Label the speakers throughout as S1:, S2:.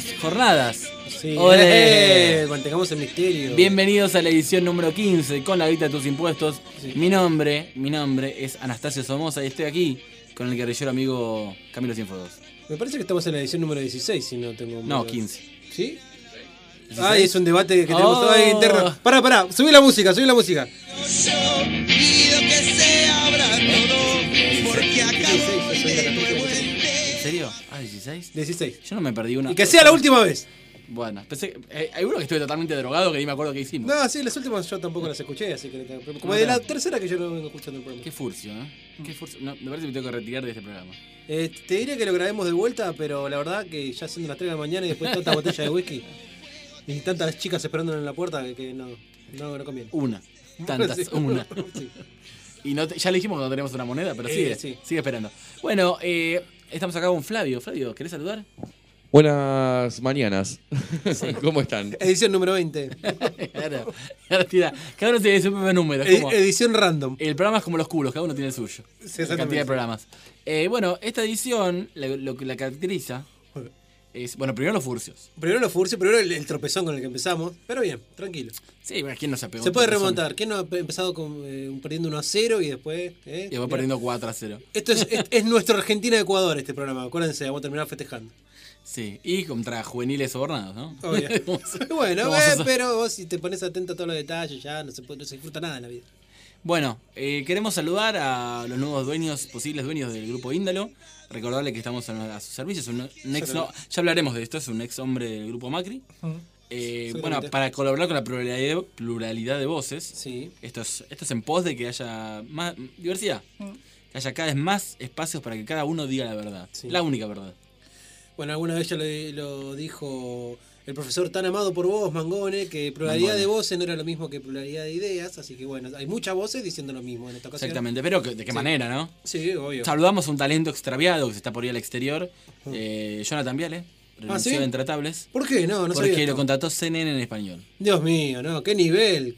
S1: buenas jornadas.
S2: Sí. Mantengamos el misterio.
S1: Bienvenidos a la edición número 15 con la guita de tus impuestos.
S2: Sí.
S1: Mi nombre es Anastasio Somoza y estoy aquí con el guerrillero amigo Camilo Cienfuegos.
S2: Me parece que estamos en la edición número 16, si no tengo...
S1: No, 15.
S2: ¿Sí?
S1: 16.
S2: Ah, es un debate que tenemos
S1: Oh.
S2: ahí interno. Pará, subí la música.
S3: Pido que se abra todo, porque acá
S1: ¿En serio? Ah, 16.
S2: 16.
S1: Yo no me perdí una.
S2: Y que sea la última vez.
S1: Bueno, pensé hay uno que estuve totalmente drogado que ni me acuerdo qué hicimos.
S2: No, sí, las últimas yo tampoco las escuché, así que... Como de la tercera que yo no vengo escuchando el programa.
S1: Qué furcio, ¿no? Qué furcio. No, me parece que me tengo que retirar de este programa.
S2: Te diría que lo grabemos de vuelta, pero la verdad que ya siendo las 3 de la mañana y después tanta botella de whisky y tantas chicas esperándolo en la puerta que no conviene.
S1: Una. Tantas,
S2: Sí.
S1: una.
S2: Sí.
S1: Y no ya le dijimos que no tenemos una moneda, pero
S2: Sí.
S1: sigue esperando. Bueno, estamos acá con Flavio. Flavio, ¿querés saludar?
S4: Buenas mañanas. ¿Cómo están?
S2: Edición número 20.
S1: Claro, tira. Cada uno tiene su propio número. es como-
S2: Edición random.
S1: el programa es como los culos, cada uno tiene el suyo. La
S2: exactamente.
S1: cantidad de programas. Bueno, esta edición, lo que la caracteriza es, bueno, primero los furcios.
S2: Primero los furcios, primero el tropezón con el que empezamos. Pero bien, tranquilo.
S1: Sí, bueno, ¿quién no se pegó?
S2: Se puede
S1: Tropezón?
S2: remontar. ¿Quién no ha empezado perdiendo 1-0 y después...
S1: Y va
S2: Mirá.
S1: perdiendo 4-0.
S2: Esto es nuestro Argentina-Ecuador este programa. Acuérdense, vamos a terminar festejando.
S1: Sí, y contra juveniles sobornados, ¿no?
S2: Obvio. Bueno,
S1: ¿Cómo sos?
S2: pero vos si te pones atento a todos los detalles ya no se disfruta nada en la vida.
S1: Bueno, queremos saludar a los nuevos posibles dueños del grupo Índalo. Recordarle que estamos a sus servicios. Un ex, ya hablaremos de esto, es un ex hombre del grupo Macri. Bueno, para colaborar con la pluralidad de voces.
S2: Sí.
S1: Esto es en pos de que haya más diversidad. Que haya cada vez más espacios para que cada uno diga la verdad.
S2: Sí.
S1: La única verdad.
S2: Bueno, alguna vez ya lo dijo el profesor tan amado por vos, Mangone, que pluralidad de voces no era lo mismo que pluralidad de ideas, así que bueno, hay muchas voces diciendo lo mismo en esta ocasión.
S1: Exactamente, pero ¿de qué manera, no?
S2: Sí, obvio.
S1: Saludamos a un talento extraviado que se está por ir al exterior. Jonathan Viale, renunció
S2: ¿sí?
S1: de Intratables.
S2: ¿Por qué? No sabía
S1: Porque
S2: esto.
S1: lo contrató CNN en español.
S2: Dios mío, no, qué nivel.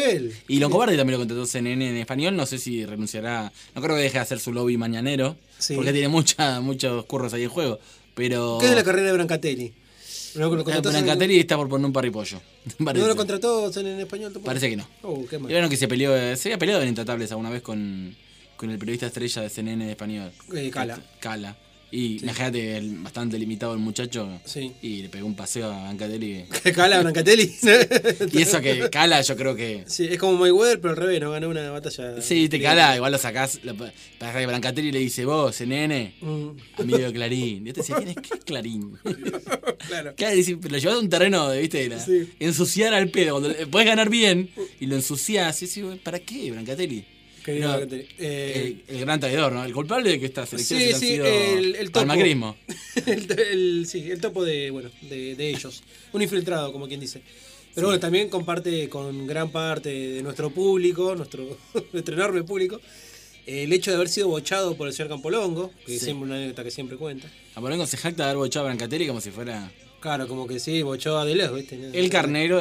S1: Y Longobardi también lo contrató CNN en español. No sé si renunciará. No creo que deje de hacer su lobby mañanero.
S2: Sí.
S1: Porque tiene muchos curros ahí en juego. Pero.
S2: ¿Qué es de la carrera de Brancatelli? ¿No lo contrató
S1: Brancatelli está por poner un parripollo.
S2: ¿No lo contrató en español tampoco?
S1: Parece que no.
S2: Qué mal.
S1: Y bueno, que se había peleado en Intratables alguna vez con el periodista estrella de CNN de español. Cala. Y imagínate, bastante limitado el muchacho.
S2: Sí.
S1: Y le pegó un paseo a Brancatelli.
S2: ¿Qué Cala Brancatelli?
S1: Y eso que Cala, yo creo que.
S2: Sí, es como Mayweather, pero al revés, no ganó una batalla.
S1: Sí, te Cala, igual lo sacás. Para que Brancatelli le dice, vos, CNN, amigo de Clarín. Y yo te decía, ¿quién es Clarín?
S2: Claro.
S1: Claro, pero lo llevas a un terreno de, ¿viste?
S2: Sí.
S1: Ensuciar al pedo. Cuando podés ganar bien y lo ensuciás. Y decís, ¿para qué, Brancatelli?
S2: Querido
S1: No,
S2: Brancatelli.
S1: el gran traidor, ¿no? El culpable de que estas elecciones han sido
S2: el topo.
S1: al macrismo.
S2: el topo de ellos. Un infiltrado, como quien dice. Pero bueno, también comparte con gran parte de nuestro público, nuestro enorme público, el hecho de haber sido bochado por el señor Campolongo, que es siempre una anécdota que siempre cuenta.
S1: Campolongo se jacta de haber bochado a Brancatelli como si fuera
S2: Claro, como que sí, bochó a Deleuze, ¿viste?
S1: el carnero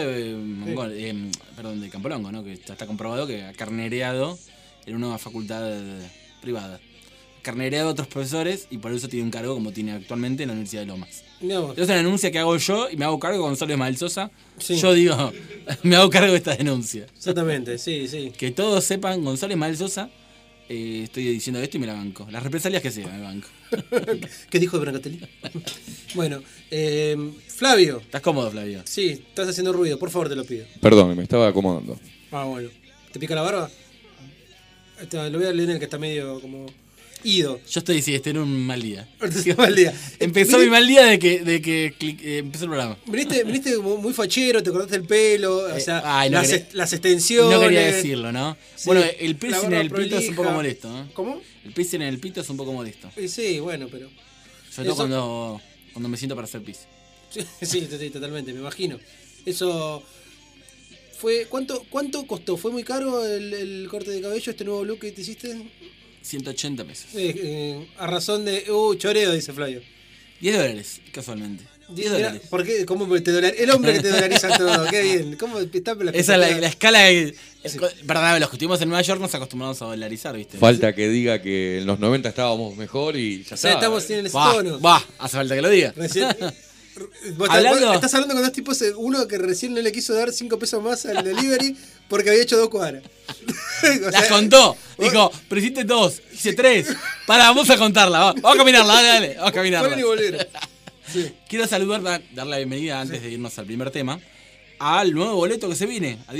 S1: de Campolongo, ¿no? Que ya está comprobado que ha carnereado en una facultad privada. Carnereado a otros profesores y por eso tiene un cargo como tiene actualmente en la Universidad de Lomas.
S2: Mirá,
S1: Es una denuncia que hago yo y me hago cargo con Gonzalo Ismael Sosa.
S2: Sí.
S1: Yo digo, me hago cargo de esta denuncia.
S2: exactamente, sí.
S1: Que todos sepan, Gonzalo Ismael Sosa, estoy diciendo esto y me la banco. Las represalias que sea, me banco.
S2: ¿Qué dijo de Brancatelli? Bueno, Flavio.
S1: ¿Estás cómodo, Flavio?
S2: Sí, estás haciendo ruido, por favor te lo pido.
S4: Perdón, me estaba acomodando.
S2: Ah, bueno. ¿Te pica la barba? Lo voy a leer en el que está medio como ido.
S1: Yo estoy en un mal día.
S2: Mal día.
S1: Empezó mi mal día de que empezó el programa.
S2: Viniste como muy fachero, te cortaste el pelo, o sea,
S1: ay, no
S2: las extensiones.
S1: No quería decirlo, ¿no?
S2: Sí,
S1: Bueno, el
S2: la
S1: piercing en
S2: barba
S1: el pito es un poco
S2: prolija.
S1: molesto, ¿no?
S2: ¿Cómo?
S1: El piercing en el pito es un poco molesto.
S2: Sí, bueno, pero...
S1: Sobre todo cuando me siento para hacer pis.
S2: Sí, totalmente, me imagino. Eso... ¿Cuánto costó? ¿Fue muy caro el corte de cabello, este nuevo look que te hiciste?
S1: 180 pesos.
S2: A razón de... choreo, dice Flavio.
S1: $10, casualmente. $10.
S2: ¿Por qué? ¿Cómo te el hombre que te dolariza todo? Qué bien. ¿Cómo está la
S1: Esa es la escala.
S2: Sí.
S1: Verdad, los que estuvimos en Nueva York nos acostumbramos a dolarizar, ¿viste?
S4: Falta que diga que en los 90 estábamos mejor y ya
S2: O sea,
S4: está.
S2: estamos en ese tono.
S1: Hace falta que lo diga.
S2: Recién, Estás hablando con dos tipos, uno que recién no le quiso dar 5 pesos más al delivery porque había hecho 2 cuadras.
S1: Las contó. Dijo, pero hiciste 2, hice 3. Vamos a contarla. Vamos a caminarla, dale. Vamos a caminarla.
S2: Pueden y volver. Sí.
S1: Quiero saludar, dar la bienvenida antes de irnos al primer tema, al nuevo boleto que se viene, a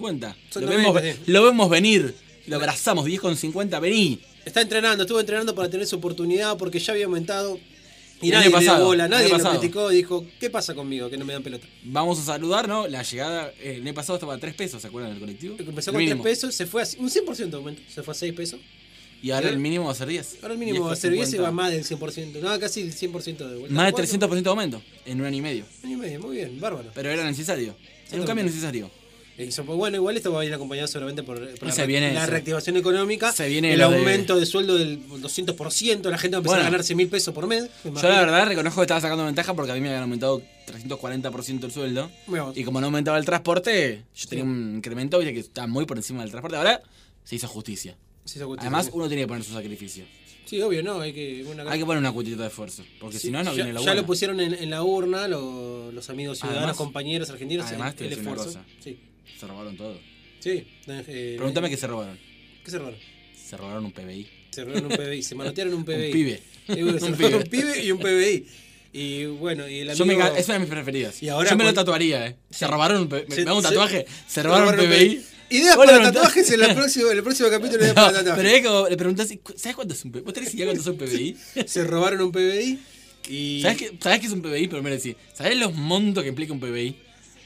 S1: 10,50. Lo vemos venir. Lo abrazamos, 10,50, vení.
S2: Estuvo entrenando para tener su oportunidad porque ya había aumentado. Y
S1: el
S2: nadie
S1: año
S2: le dio
S1: pasado,
S2: bola,
S1: el
S2: nadie
S1: año
S2: lo
S1: pasado.
S2: criticó, dijo, ¿qué pasa conmigo que no me dan pelota?
S1: Vamos a saludar, ¿no? La llegada, el año pasado estaba a 3 pesos, ¿se acuerdan del colectivo?
S2: Empezó
S1: El
S2: con
S1: mínimo.
S2: 3 pesos, se fue a un 100% de aumento, se fue a 6 pesos.
S1: Y ahora el mínimo va a ser 10.
S2: Ahora el mínimo va a ser 10 y
S1: 10,50.
S2: va más del 100%, no, casi el 100% de vuelta.
S1: Más de 300% de aumento en un año y medio.
S2: Año y medio, muy bien, bárbaro.
S1: Pero era necesario. Era un cambio necesario.
S2: Bueno, igual esto va a ir acompañado seguramente por la reactivación económica,
S1: se viene
S2: el aumento de sueldo del 200%, la gente va a empezar a ganar 100.000 pesos por mes.
S1: Yo la verdad reconozco que estaba sacando ventaja porque a mí me habían aumentado 340% el sueldo. Y como no aumentaba el transporte, yo tenía un incremento que estaba muy por encima del transporte. Ahora se hizo justicia. Además, uno tiene que poner su sacrificio.
S2: Sí, obvio, ¿no? Hay que
S1: poner una cuotita de esfuerzo, porque si no, no viene la
S2: buena. Ya lo pusieron en la urna los amigos ciudadanos, además, compañeros argentinos,
S1: además,
S2: el esfuerzo.
S1: Sí. Se robaron todo.
S2: Sí.
S1: Pregúntame qué se robaron.
S2: ¿Qué se robaron?
S1: Se robaron un PBI.
S2: Se robaron un PBI, se manotearon un PBI.
S1: Un pibe.
S2: Un pibe y un PBI. Y bueno, y el amigo...
S1: es una de mis preferidas.
S2: Y ahora
S1: yo me lo tatuaría, Se robaron un PBI. Me hago un tatuaje. Se robaron un PBI.
S2: Ideas para tatuajes en el próximo capítulo de para tatuajes.
S1: Pero es como le preguntás, ¿sabes cuánto es un PBI? ¿Vos tenés idea cuánto es un PBI?
S2: Se robaron un PBI y...
S1: ¿Sabés qué es un PBI? Pero me decís, ¿sabés los montos que implica un PBI?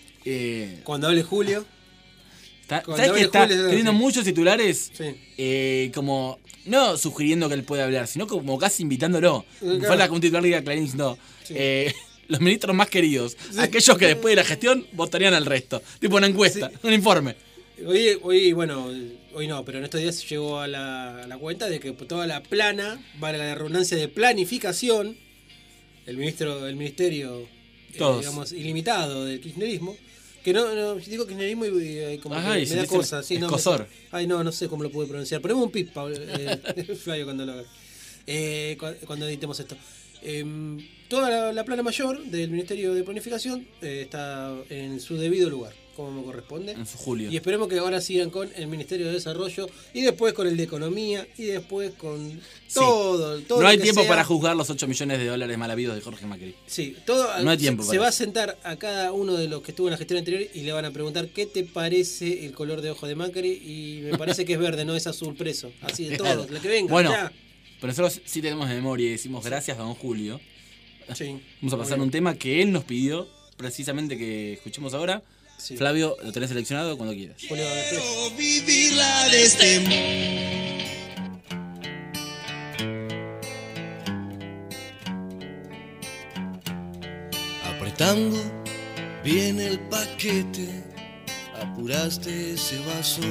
S2: Cuando hable Julio...
S1: ¿Sabes que está teniendo muchos titulares?
S2: Sí.
S1: Como, no sugiriendo que él pueda hablar, sino como casi invitándolo. Claro. Falta que un titular diga Clarín diciendo, los ministros más queridos, aquellos que después de la gestión votarían al resto. Tipo una encuesta, un informe.
S2: Hoy no, pero en estos días llegó a la cuenta de que toda la plana, vale la redundancia de planificación, el ministerio, digamos, ilimitado del kirchnerismo, que no digo kirchnerismo y como que me da cosas. Sí,
S1: escosor.
S2: No sé cómo lo pude pronunciar. Ponemos un pip, Flavio, cuando lo haga. Cuando editemos esto. Toda la plana mayor del Ministerio de Planificación está en su debido lugar, como corresponde.
S1: En su julio.
S2: Y esperemos que ahora sigan con el Ministerio de Desarrollo y después con el de Economía y después con todo.
S1: No hay tiempo para juzgar los 8 millones de dólares mal habidos de Jorge Macri.
S2: Sí,
S1: no hay tiempo.
S2: Se va a sentar a cada uno de los que estuvo en la gestión anterior y le van a preguntar qué te parece el color de ojo de Macri, y me parece que es verde, no es azul preso. Así de todos, lo que venga.
S1: Bueno,
S2: ya.
S1: Pero nosotros sí tenemos memoria y decimos gracias a don Julio.
S2: Sí,
S1: vamos a pasar un tema que él nos pidió precisamente que escuchemos ahora. Sí. Flavio, lo tenés seleccionado cuando quieras.
S3: Quiero vivirla de este apretando bien el paquete, apuraste ese vaso.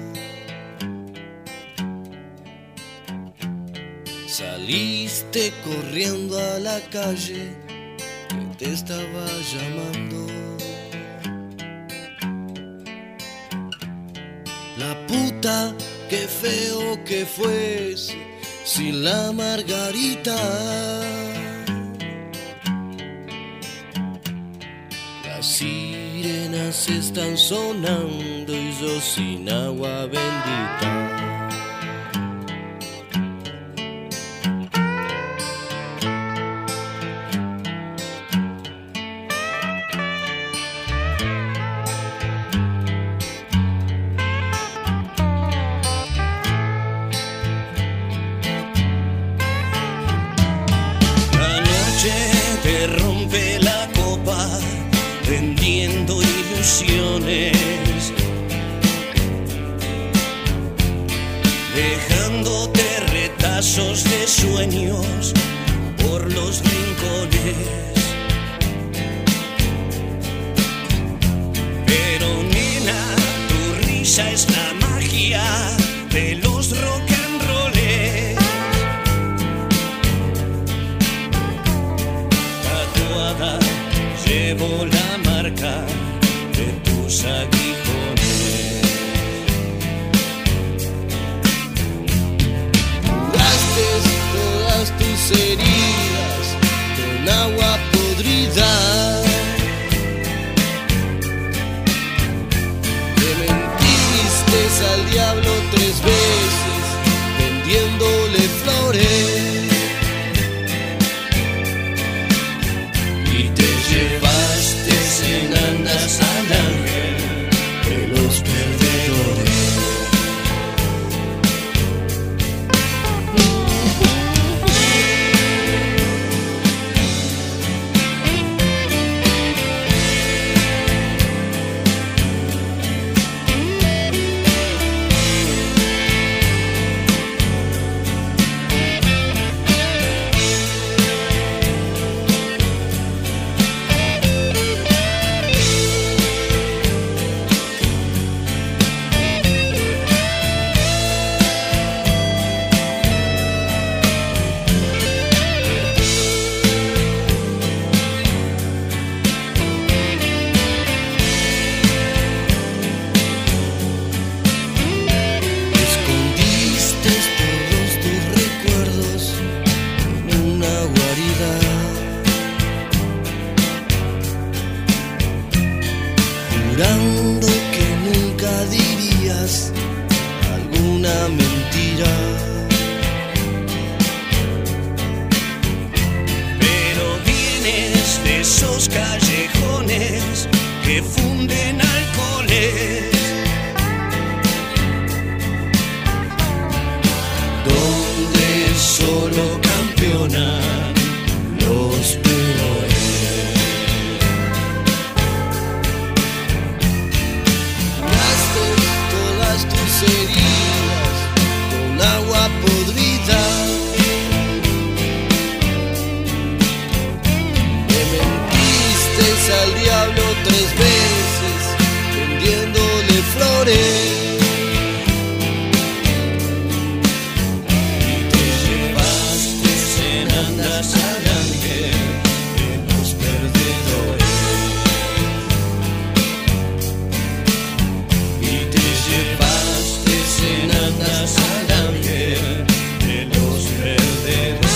S3: Saliste corriendo a la calle que te estaba llamando. La puta, qué feo que fuese sin la margarita. Las sirenas están sonando y yo sin agua bendita. Dejándote retazos de sueños por los rincones. Pero nena, tu risa es la magia de los rock and rolls. Tatuada llevo la marca de tus aguijones. Todas tus heridas con agua podrida. mentira. Pero vienes de esos callejones que funden alcoholes, donde solo campeonan los peores. Todas tus heridas con agua podrida. Le mentiste al diablo 3 veces vendiéndole flores. Y te llevaste cenandas al ángel de los perdedores. Y te llevaste cenandas al ángel de los perdedores.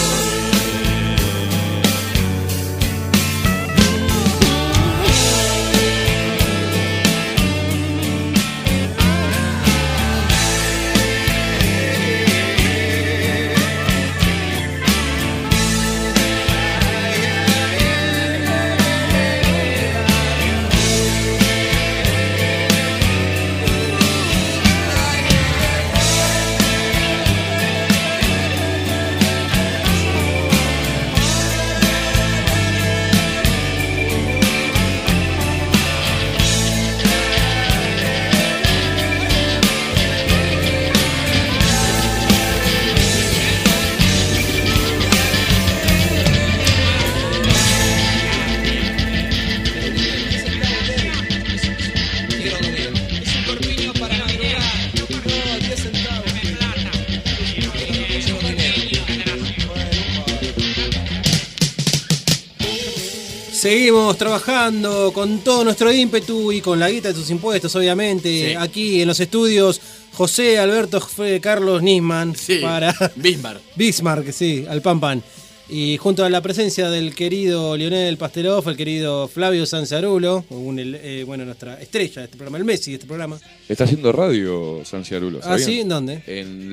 S2: Seguimos trabajando con todo nuestro ímpetu y con la guita de tus impuestos, obviamente.
S1: Sí.
S2: Aquí en los estudios, José Alberto Carlos Nisman
S1: Sí,
S2: para Bismarck, sí, al pan pan. Y junto a la presencia del querido Lionel Pastelov, el querido Flavio Sanzarulo, bueno, nuestra estrella de este programa, el Messi de este programa.
S4: Está haciendo radio San Ciarulo,
S2: ¿Ah,
S4: ¿sabían?
S2: sí? ¿En dónde?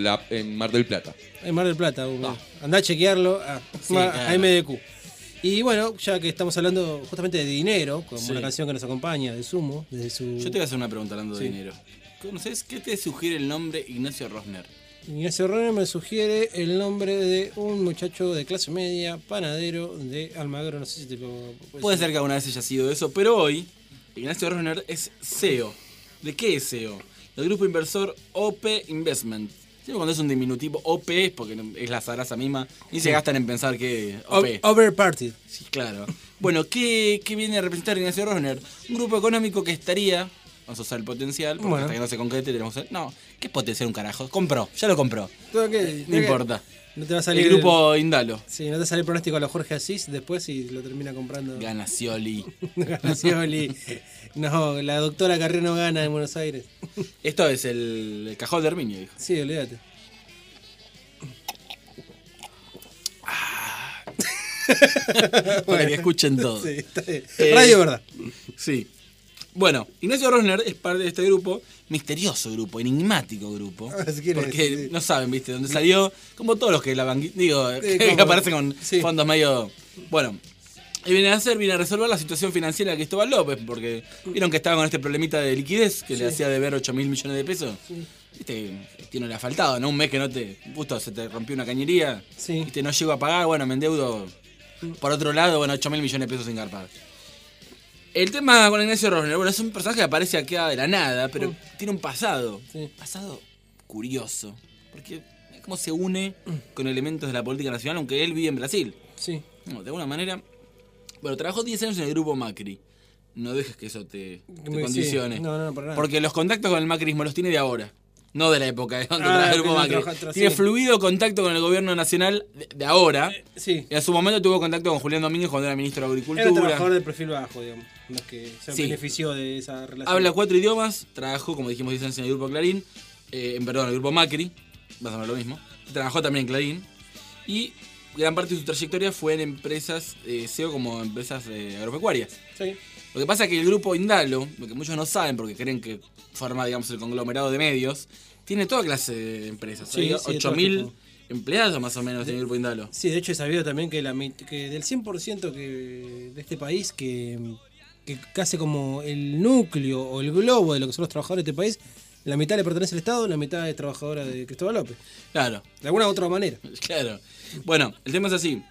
S4: En Mar del Plata.
S2: En Mar del Plata. Andá a chequearlo
S1: Sí,
S2: a
S1: claro.
S2: MDQ. Y bueno, ya que estamos hablando justamente de dinero, como
S1: Sí.
S2: una canción que nos acompaña de Sumo, desde su...
S1: Yo te voy a hacer una pregunta hablando de
S2: Sí.
S1: dinero. ¿Conoces qué te sugiere el nombre Ignacio Rosner?
S2: Ignacio Rosner me sugiere el nombre de un muchacho de clase media, panadero de Almagro, no sé si te lo...
S1: Puede ser que alguna vez haya sido eso, pero hoy Ignacio Rosner es CEO. ¿De qué es CEO? Del grupo inversor OP Investment. Siempre cuando es un diminutivo OP es porque es la zaraza misma y se gastan en pensar que OP.
S2: Overparted.
S1: Sí, claro. Bueno, ¿qué viene a representar Ignacio Rosner? Un grupo económico que estaría... Vamos a usar el potencial, porque
S2: Bueno.
S1: hasta que no se concrete tenemos que... No, ¿qué es potencial un carajo? Compró, ya lo compró.
S2: No
S1: No importa.
S2: No te va a salir
S1: El grupo Indalo.
S2: Sí, no te sale el pronóstico a los Jorge Asís después y lo termina comprando.
S1: Gana Scioli.
S2: Gana Scioli. No, la doctora Carreno gana en Buenos Aires.
S1: Esto es el cajón de Herminio, dijo.
S2: Sí, olvídate.
S1: Para que escuchen todo.
S2: Sí, está bien.
S1: Eh,
S2: Radio Verdad.
S1: Sí. Bueno, Ignacio Rosner es parte de este grupo, misterioso grupo, enigmático grupo.
S2: Ah, si quieres,
S1: porque
S2: sí.
S1: no saben, ¿viste? Dónde salió, como todos los que la digo,
S2: Sí,
S1: que
S2: como-
S1: aparecen con
S2: sí.
S1: fondos medio. Bueno, y viene a resolver la situación financiera de Cristóbal López, porque vieron que estaba con este problemita de liquidez que le hacía deber 8.000 millones de pesos. Viste, no le ha faltado, ¿no? Un mes que no te. Justo se te rompió una cañería.
S2: Sí.
S1: Viste, no llego a pagar, bueno, me endeudo. Por otro lado, bueno, 8.000 millones de pesos sin garpar. El tema con Ignacio Rosner, bueno, es un personaje que aparece acá de la nada, pero tiene un pasado.
S2: Sí.
S1: Pasado curioso. Porque es como se une con elementos de la política nacional, aunque él vive en Brasil.
S2: Sí.
S1: No, de alguna manera. Bueno, trabajó 10 años en el grupo Macri. No dejes que eso te
S2: Sí.
S1: condicione.
S2: No, para nada.
S1: Porque los contactos con el macrismo los tiene de ahora. No de la época de donde
S2: Ah,
S1: trabaja el grupo
S2: que no
S1: Macri.
S2: trabaja atrás,
S1: Tiene
S2: sí.
S1: fluido contacto con el gobierno nacional de ahora.
S2: Sí.
S1: Y a su momento tuvo contacto con Julián Domínguez cuando era ministro de
S2: Era un
S1: Agricultura.
S2: trabajador de perfil bajo, digamos. No es que se
S1: Sí.
S2: benefició de esa relación.
S1: Habla 4 idiomas, trabajó, como dijimos, 10 años en el grupo Clarín, en el grupo Macri, más o menos lo mismo. Trabajó también en Clarín. Y gran parte de su trayectoria fue en empresas, SEO como empresas agropecuarias.
S2: Sí.
S1: Lo que pasa es que el grupo Indalo, lo que muchos no saben porque creen que forma, digamos, el conglomerado de medios, tiene toda clase de empresas.
S2: Sí,
S1: Hay
S2: sí, de todo
S1: 8.000
S2: tipo.
S1: empleados más o menos en el Grupo Indalo.
S2: Sí, de hecho he sabido también que, que del 100% de este país que casi como el núcleo o el globo de lo que son los trabajadores de este país, la mitad le pertenece al Estado, la mitad es trabajadora de Cristóbal López.
S1: Claro,
S2: De alguna u otra manera.
S1: claro. Bueno, el tema es así.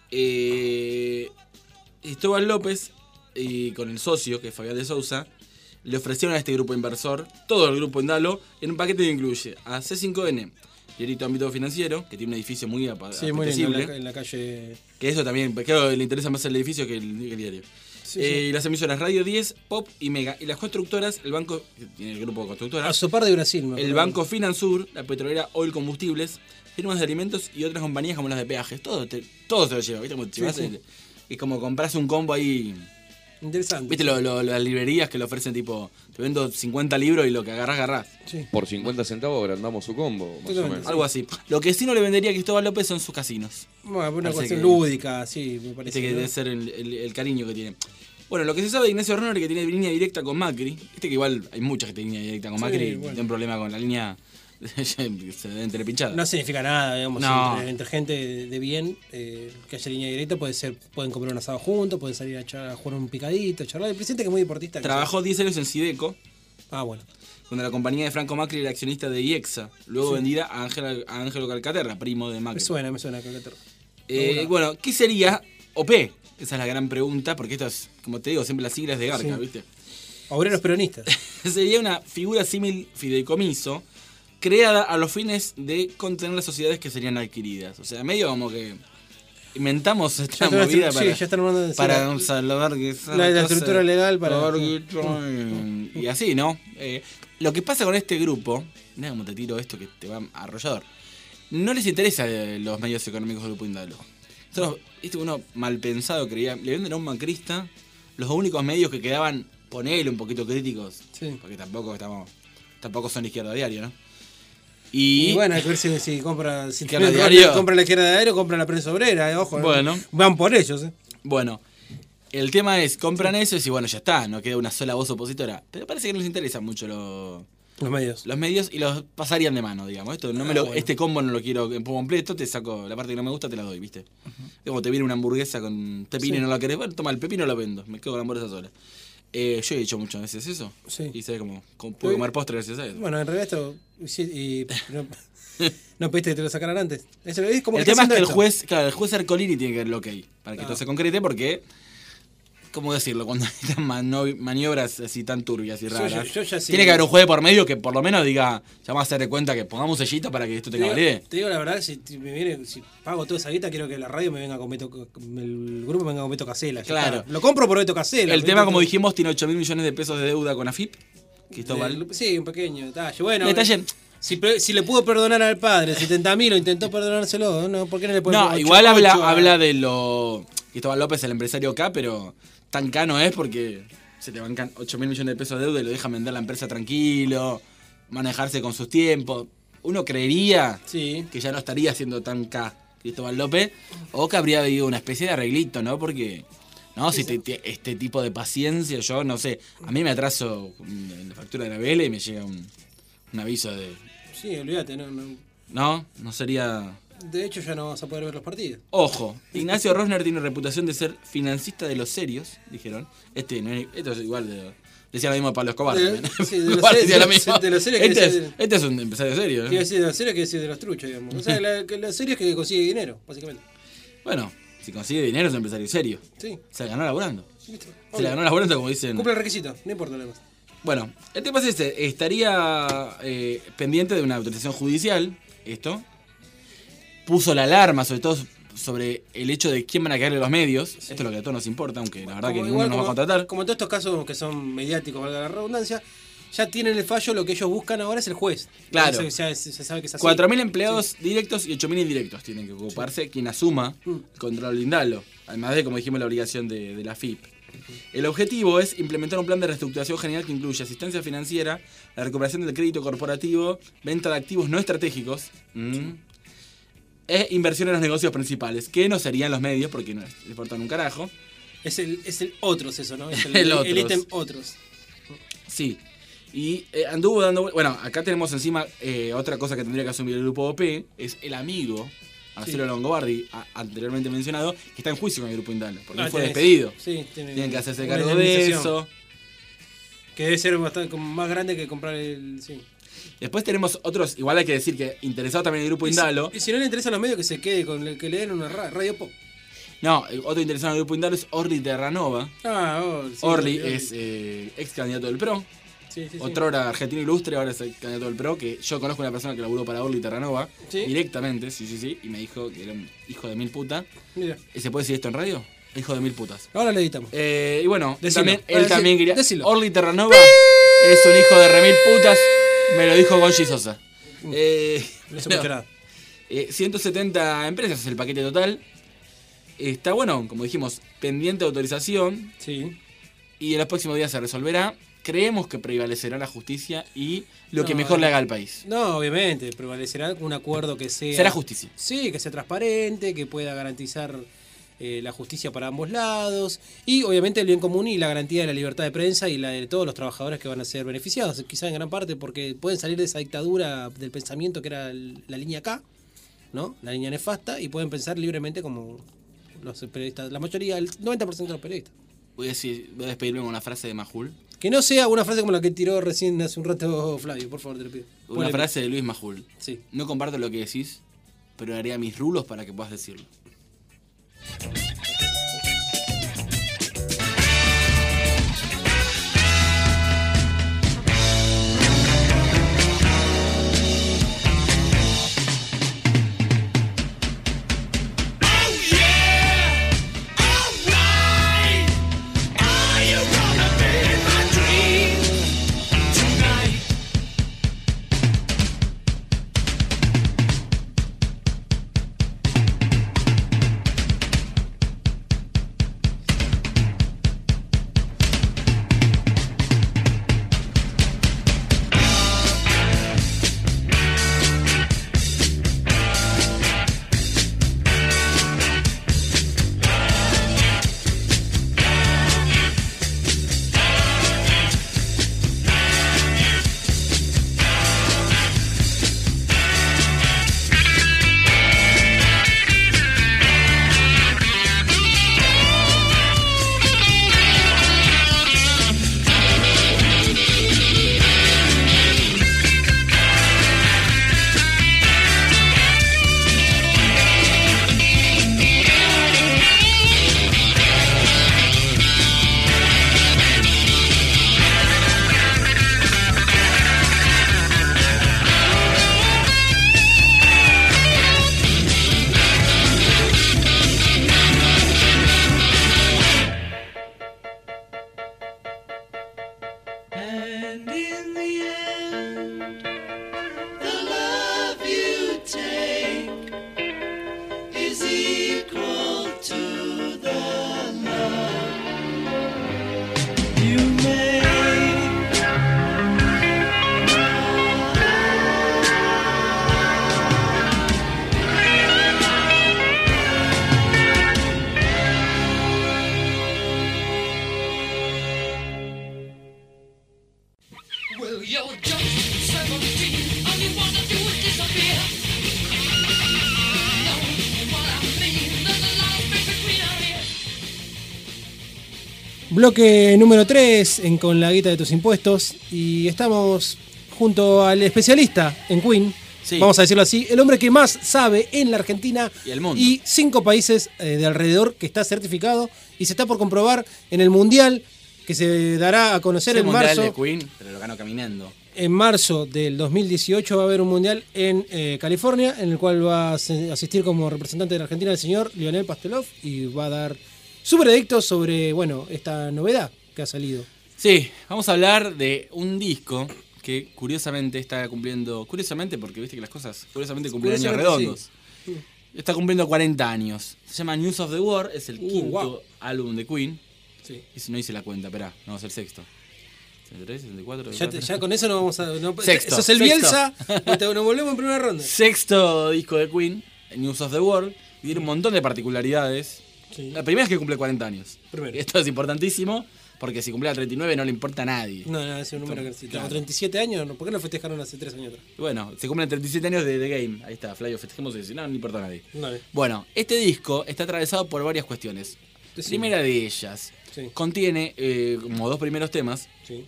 S1: Cristóbal López, y con el socio, que es Fabián de Sousa, le ofrecieron a este grupo inversor, todo el grupo Indalo, en un paquete que incluye a C5N, diario ámbito financiero, que tiene un edificio muy
S2: Sí, muy lindo
S1: apetecible,
S2: en la calle.
S1: que eso también, creo que le interesa más el edificio que el diario.
S2: Sí,
S1: Y las emisoras Radio 10, Pop y Mega. Y las constructoras, el banco, que tiene el grupo de
S2: A
S1: constructoras,
S2: Sopar de Brasil, me
S1: el
S2: acuerdo.
S1: banco Finansur, la petrolera Oil Combustibles, firmas de alimentos y otras compañías como las de peajes. Todo se lo lleva, ¿viste? Como te
S2: Sí,
S1: vas,
S2: sí.
S1: y como compras un combo ahí.
S2: Interesante.
S1: ¿Viste las librerías que le ofrecen tipo, te vendo 50 libros y lo que agarrás?
S2: Sí.
S4: Por 50 centavos agrandamos su combo, más o
S2: Totalmente.
S4: menos.
S1: Algo así. Lo que sí no le vendería a Cristóbal López son sus casinos.
S2: Bueno, una
S1: Parece
S2: cuestión
S1: que-
S2: lúdica, sí, me parece.
S1: Viste que
S2: ¿no?
S1: debe ser el cariño que tiene. Bueno, lo que se sabe de Ignacio Ronner es que tiene línea directa con Macri. Viste que igual hay muchas que tienen línea directa con
S2: Sí,
S1: Macri y
S2: bueno.
S1: tienen problema con la línea. Se deben tener pinchada.
S2: No significa nada, digamos,
S1: No.
S2: entre gente de bien, que haya línea directa, pueden comer un asado juntos, pueden salir a jugar un picadito, a charlar. El presidente que es muy deportista. que
S1: Trabajó 10 años en Sideco,
S2: Ah, bueno.
S1: cuando la compañía de Franco Macri era accionista de IEXA, luego vendida a Ángelo Calcaterra, primo de Macri.
S2: Me suena Calcaterra.
S1: Bueno, ¿qué sería OP? Esa es la gran pregunta, porque esto es, como te digo, siempre las siglas de Garca,
S2: Sí.
S1: ¿viste?
S2: Obreros peronistas.
S1: Sería una figura símil fideicomiso creada a los fines de contener las sociedades que serían adquiridas. O sea, medio como que inventamos esta movida
S2: ya están armando
S1: para salvar que
S2: la estructura legal para.
S1: y así, ¿no? Lo que pasa con este grupo, mira cómo te tiro esto que te va arrollador, no les interesa los medios económicos del Grupo Indalo. Nosotros, uno mal pensado creía, le venden a un macrista los únicos medios que quedaban, ponele un poquito críticos,
S2: Sí.
S1: porque tampoco son izquierda diario, ¿no?
S2: Y bueno, hay que ver si compra. Si
S1: Izquierda
S2: tiene
S1: Diario.
S2: compra la izquierda diario, compra la prensa obrera, ojo.
S1: Bueno.
S2: Van por ellos,
S1: Bueno, el tema es, compran eso y si bueno, ya está, no queda una sola voz opositora. Pero parece que no les interesan mucho
S2: los medios.
S1: los medios y los pasarían de mano, digamos. Esto no
S2: Bueno.
S1: este combo no lo quiero en completo, te saco la parte que no me gusta, te la doy, ¿viste? Es como te viene una hamburguesa con pepino
S2: Sí.
S1: y no la querés, bueno, toma el pepino y lo vendo, me quedo con la hamburguesa sola. Yo he hecho muchas veces eso.
S2: Sí.
S1: Y sé cómo puedo comer postre gracias a eso.
S2: Bueno, en realidad esto. No pediste que te lo sacaran antes. Es como
S1: El
S2: que está
S1: tema es que
S2: haciendo esto.
S1: el juez Ercolini tiene que dar el ok para que esto se concrete porque, ¿cómo decirlo? Cuando hay estas maniobras así tan turbias y raras,
S2: yo ya sí.
S1: tiene que haber un juez de por medio que por lo menos diga, ya vamos a hacer de cuenta que pongamos un sellito para que esto tenga validez.
S2: Te digo la verdad, si pago toda esa guita, quiero que la radio me venga con el grupo me venga con Beto Casella. ya
S1: Claro.
S2: está. Lo compro por Beto Casella.
S1: El tema, como dijimos, tiene 8.000 millones de pesos de deuda con AFIP. Cristóbal.
S2: Sí, un pequeño detalle. Bueno,
S1: Detalle.
S2: si le pudo perdonar al padre 70.000 o intentó perdonárselo, ¿no? ¿Por qué no le puede
S1: No,
S2: poner
S1: igual
S2: 8
S1: habla de lo. Cristóbal López, el empresario acá, pero tan cano es porque se te bancan 8.000 millones de pesos de deuda y lo dejan vender la empresa tranquilo, manejarse con sus tiempos. Uno creería
S2: Sí.
S1: que ya no estaría siendo tan Cristóbal López, o que habría habido una especie de arreglito, ¿no? Porque, no, si este tipo de paciencia, yo no sé, a mí me atraso en la factura de la vela y me llega un aviso de.
S2: Sí, olvídate, no.
S1: No sería.
S2: De hecho, ya no vas a poder ver los partidos.
S1: Ojo, Ignacio Rosner tiene reputación de ser financista de los serios, dijeron. Esto es igual decía lo mismo Pablo Escobar.
S2: De-
S1: también.
S2: sí, de los
S1: Escobar
S2: serios,
S1: decía lo mismo.
S2: de los serios quiere decir-
S1: Este es un empresario serio.
S2: Quiero decir de los serios, quiere decir de los truchos, digamos. O sea, los serios que consigue dinero, básicamente.
S1: Bueno, si consigue dinero es un empresario serio.
S2: Sí.
S1: Se la ganó laburando.
S2: ¿Viste?
S1: Se la ganó laburando, como dicen.
S2: Cumple el requisito, no importa lo demás.
S1: Bueno, el tema es este. Estaría pendiente de una autorización judicial, esto. Puso la alarma, sobre todo sobre el hecho de quién van a caerle los medios. Esto es lo que a todos nos importa, aunque la verdad que ninguno nos va a contratar.
S2: Como en todos estos casos que son mediáticos, valga la redundancia, ya tienen el fallo, lo que ellos buscan ahora es el juez.
S1: Claro.
S2: Se sabe que es así.
S1: 4.000 empleados directos y 8.000 indirectos tienen que ocuparse quien asuma el control del Indalo, además de, como dijimos, la obligación de la FIP. El objetivo es implementar un plan de reestructuración general que incluye asistencia financiera, la recuperación del crédito corporativo, venta de activos no estratégicos e inversión en los negocios principales, que no serían los medios porque no les importan un carajo.
S2: Es el otros eso, ¿no? Es
S1: El otros.
S2: el ítem otros.
S1: Sí. Y anduvo dando... Bueno, acá tenemos encima otra cosa que tendría que asumir el grupo OP, es el amigo, Marcelo Longobardi, anteriormente mencionado, que está en juicio con el grupo Indalo, porque él fue despedido.
S2: Sí,
S1: Tienen que hacerse cargo de eso.
S2: Que debe ser bastante más grande que comprar el... Sí.
S1: Después tenemos otros, igual hay que decir que interesado también el grupo Indalo.
S2: Y si no le interesa a los medios, que se quede con el que le den una radio pop.
S1: No, otro interesado en el grupo Indalo es Orly Terranova.
S2: Sí,
S1: Orly es ex candidato del PRO. Otrora argentino ilustre, ahora es el candidato del PRO, que yo conozco a una persona que laburó para Orly Terranova directamente, sí, y me dijo que era un hijo de mil putas.
S2: Mira.
S1: ¿Se puede decir esto en radio? Hijo de mil putas.
S2: Ahora le editamos.
S1: Y bueno,
S2: Decilo.
S1: él también quería...
S2: Decilo.
S1: Orly Terranova es un hijo de remil putas, me lo dijo Gonchi Sosa.
S2: No se puede nada.
S1: 170 empresas es el paquete total. Está bueno, como dijimos, pendiente de autorización.
S2: Sí.
S1: Y en los próximos días se resolverá. Creemos que prevalecerá la justicia y lo que mejor le haga al país.
S2: No, obviamente, prevalecerá un acuerdo que sea...
S1: Será justicia.
S2: Sí, que sea transparente, que pueda garantizar la justicia para ambos lados y obviamente el bien común y la garantía de la libertad de prensa y la de todos los trabajadores que van a ser beneficiados, quizá en gran parte porque pueden salir de esa dictadura del pensamiento que era la línea K, ¿no? La línea nefasta, y pueden pensar libremente como los periodistas, la mayoría, el 90% de los periodistas.
S1: Voy a despedirme con una frase de Majul.
S2: Que no sea una frase como la que tiró recién hace un rato Flavio, por favor, te lo pido.
S1: Una frase de Luis Majul.
S2: Sí.
S1: No comparto lo que decís, pero haré mis rulos para que puedas decirlo.
S2: Bloque número 3 en Con la guita de tus impuestos, y estamos junto al especialista en Queen, vamos a decirlo así, el hombre que más sabe en la Argentina
S1: y el mundo,
S2: y 5 países de alrededor, que está certificado y se está por comprobar en el Mundial que se dará a conocer en marzo.
S1: De Queen, pero lo ganó caminando.
S2: En marzo del 2018 va a haber un Mundial en California, en el cual va a asistir como representante de la Argentina el señor Lionel Pastelov, y va a dar su veredicto sobre, bueno, esta novedad que ha salido.
S1: Sí, vamos a hablar de un disco que curiosamente está cumpliendo... Curiosamente, porque viste que las cosas curiosamente cumplen años redondos. Sí. Está cumpliendo 40 años. Se llama News of the World, es el quinto álbum de Queen. Sí. Y si no hice la cuenta, esperá, no va a ser sexto. 63, 64...
S2: Ya con eso no vamos a... No,
S1: sexto.
S2: Eso es el Bielsa, nos volvemos en primera ronda.
S1: Sexto disco de Queen, News of the World, y tiene un montón de particularidades. Sí. La primera es que cumple 40 años.
S2: Primero.
S1: Esto es importantísimo. Porque si cumplía 39 no le importa a nadie.
S2: No, ese es un número que sí.
S1: Claro.
S2: O 37 años, ¿por qué no festejaron hace 3 años atrás?
S1: Bueno, se cumplen 37 años de The Game. Ahí está, Flavio, festejemos eso. No, no importa a nadie.
S2: Dale.
S1: Bueno, este disco está atravesado por varias cuestiones.
S2: Decime.
S1: Primera de ellas,
S2: Sí.
S1: contiene como 2 primeros temas,
S2: Sí.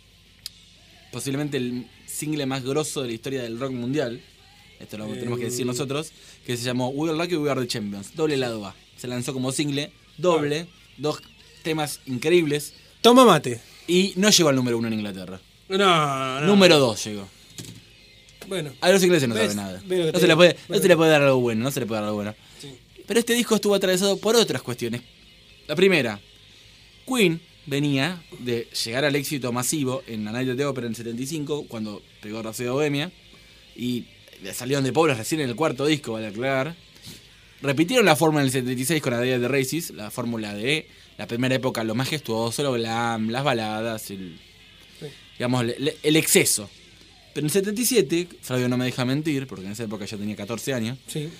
S1: posiblemente el single más grosso de la historia del rock mundial. Esto lo tenemos que decir nosotros, que se llamó We Are Lucky, We Are the Champions, doble lado A. Se lanzó como single, doble, 2 temas increíbles,
S2: Toma mate.
S1: y no llegó al número 1 en Inglaterra.
S2: No.
S1: Número 2 llegó.
S2: Bueno.
S1: A los ingleses no
S2: ¿Ves?
S1: saben nada.
S2: Ve lo que
S1: No
S2: te
S1: se le
S2: digo.
S1: puede, no
S2: Bueno.
S1: se le puede dar algo bueno, no se le puede dar algo bueno.
S2: Sí.
S1: Pero este disco estuvo atravesado por otras cuestiones. La primera, Queen venía de llegar al éxito masivo en la Night at the Opera en el 75, cuando pegó Rhapsody Bohemia, y salieron de pobres recién en el 4º disco, vale aclarar. Repitieron la fórmula en el 76 con la Day of the Races, la fórmula de la primera época, lo majestuoso, lo glam, las baladas, digamos, el exceso. Pero en el 77, Flavio no me deja mentir, porque en esa época yo tenía 14 años,
S2: Sí.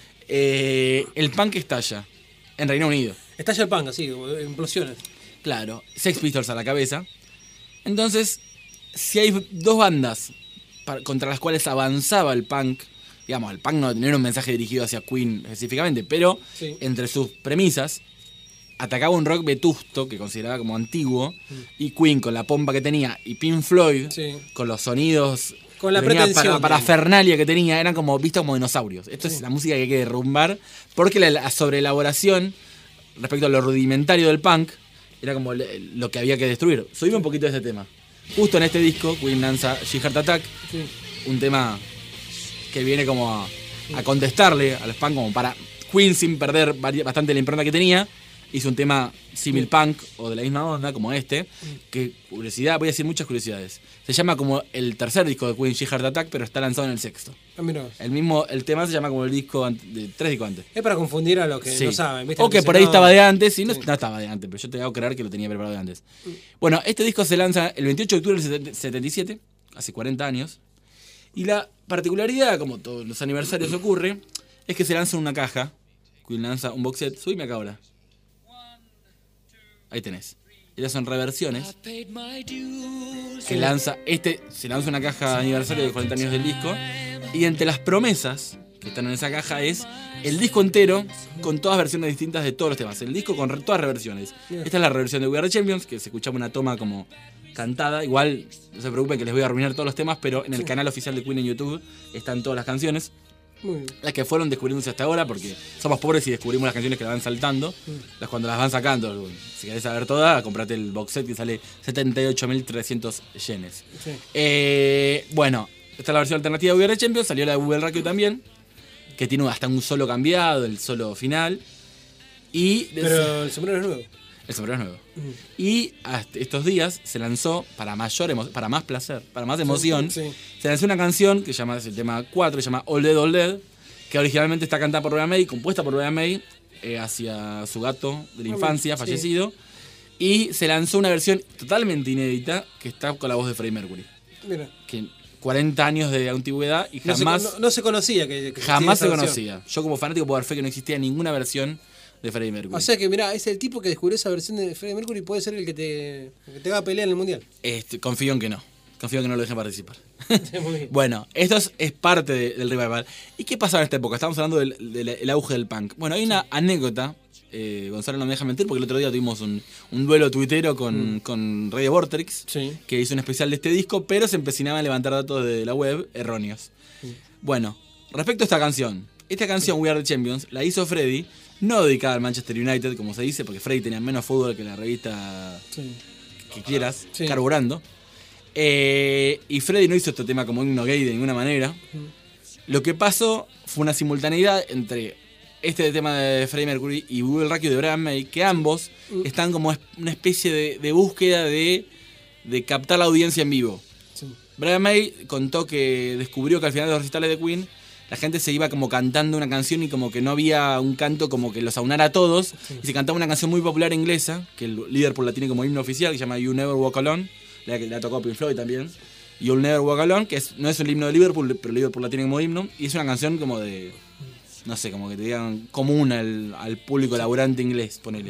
S1: el punk estalla en Reino Unido.
S2: Estalla el panga, sí, implosiones.
S1: Claro, Sex Pistols a la cabeza. Entonces, si hay 2 bandas contra las cuales avanzaba el punk, digamos, el punk no era un mensaje dirigido hacia Queen específicamente, pero
S2: Sí.
S1: entre sus premisas atacaba un rock vetusto que consideraba como antiguo, y Queen con la pompa que tenía, y Pink Floyd
S2: Sí.
S1: con los sonidos,
S2: Con la
S1: que tenía
S2: pretensión,
S1: para Fernalia que tenía, eran como vistos como dinosaurios. Esto es la música que hay que derrumbar, porque la sobreelaboración respecto a lo rudimentario del punk era como lo que había que destruir. Subime un poquito de ese tema. Justo en este disco, Queen lanza She Heart Attack,
S2: Sí.
S1: un tema que viene como a contestarle al punk, como para Queen, sin perder bastante la impronta que tenía, hizo un tema simil punk o de la misma onda como este, que curiosidad, voy a decir muchas curiosidades. Se llama como el tercer disco de Queen, She Heart Attack, pero está lanzado en el 6º.
S2: Ah, mirá.
S1: El tema se llama como el disco de 3 discos antes.
S2: Es para confundir a los que
S1: Sí.
S2: no saben. ¿viste?
S1: O que
S2: Dicen,
S1: por ahí
S2: no,
S1: estaba de antes, y no,
S2: Sí.
S1: no estaba de antes, pero yo te hago creer que lo tenía preparado de antes. Bueno, este disco se lanza el 28 de octubre del 77, hace 40 años, y la particularidad, como todos los aniversarios ocurre, es que se lanza en una caja. Queen lanza un box set. Subime acá ahora. Ahí tenés. Estas son reversiones que lanza. Se lanza una caja de aniversario de 40 años del disco. Y entre las promesas que están en esa caja es el disco entero con todas versiones distintas de todos los temas. El disco con todas reversiones. Esta es la reversión de We Are the Champions, que se escuchaba una toma como cantada. Igual, no se preocupen que les voy a arruinar todos los temas, pero en el canal oficial de Queen en YouTube están todas las canciones.
S2: Muy bien.
S1: Las que fueron descubriéndose hasta ahora, porque somos pobres y descubrimos las canciones que las van saltando. Cuando las van sacando, si querés saber todas, comprate el box set que sale 78.300 yenes.
S2: Sí.
S1: Bueno, esta es la versión alternativa de We Are the Champions. Salió la de Google Radio también, que tiene hasta un solo cambiado, el solo final.
S2: Pero el sombrero es nuevo.
S1: El sombrero es nuevo. Y hasta estos días se lanzó, para más placer, para más emoción,
S2: Sí.
S1: se lanzó una canción que es el tema 4, que se llama All Dead, All Dead, que originalmente está cantada por Brian May, compuesta por Brian May, hacia su gato de la infancia,
S2: sí.
S1: fallecido. Y se lanzó una versión totalmente inédita que está con la voz de Freddie Mercury.
S2: Mira.
S1: Que 40 años de antigüedad y jamás,
S2: No se conocía que
S1: jamás se
S2: existía esa versión.
S1: conocía. Yo como fanático puedo dar fe que no existía ninguna versión de Freddie Mercury.
S2: O sea que, mirá, es el tipo que descubrió esa versión de Freddie Mercury y puede ser el que te va a pelear en el mundial.
S1: Confío en que no. Confío en que no lo dejen participar.
S2: Muy bien.
S1: Bueno, esto es parte del revival. ¿Y qué pasaba en esta época? Estamos hablando del auge del punk. Bueno, hay una anécdota. Gonzalo no me deja mentir porque el otro día tuvimos un duelo tuitero con Radio Vortex,
S2: Sí.
S1: que hizo un especial de este disco, pero se empecinaba en levantar datos de la web erróneos. Bueno, respecto a esta canción. Esta canción, We Are the Champions, la hizo Freddie, no dedicada al Manchester United, como se dice, porque Freddie tenía menos fútbol que la revista
S2: Sí.
S1: que quieras,
S2: Sí.
S1: carburando. Y Freddie no hizo este tema como himno gay de ninguna manera. Lo que pasó fue una simultaneidad entre este tema de Freddie Mercury y Google Radio de Brian May, que ambos están como una especie de búsqueda de captar la audiencia en vivo.
S2: Sí.
S1: Brian May contó que descubrió que al final de los recitales de Queen la gente se iba como cantando una canción y como que no había un canto como que los aunara a todos, y se cantaba una canción muy popular inglesa que el Liverpool la tiene como himno oficial, que se llama You Never Walk Alone, la que la tocó Pink Floyd también. You'll Never Walk Alone, que no es un himno de Liverpool, pero Liverpool la tiene como himno, y es una canción como de, no sé, como que te digan común al público laburante inglés, ponele.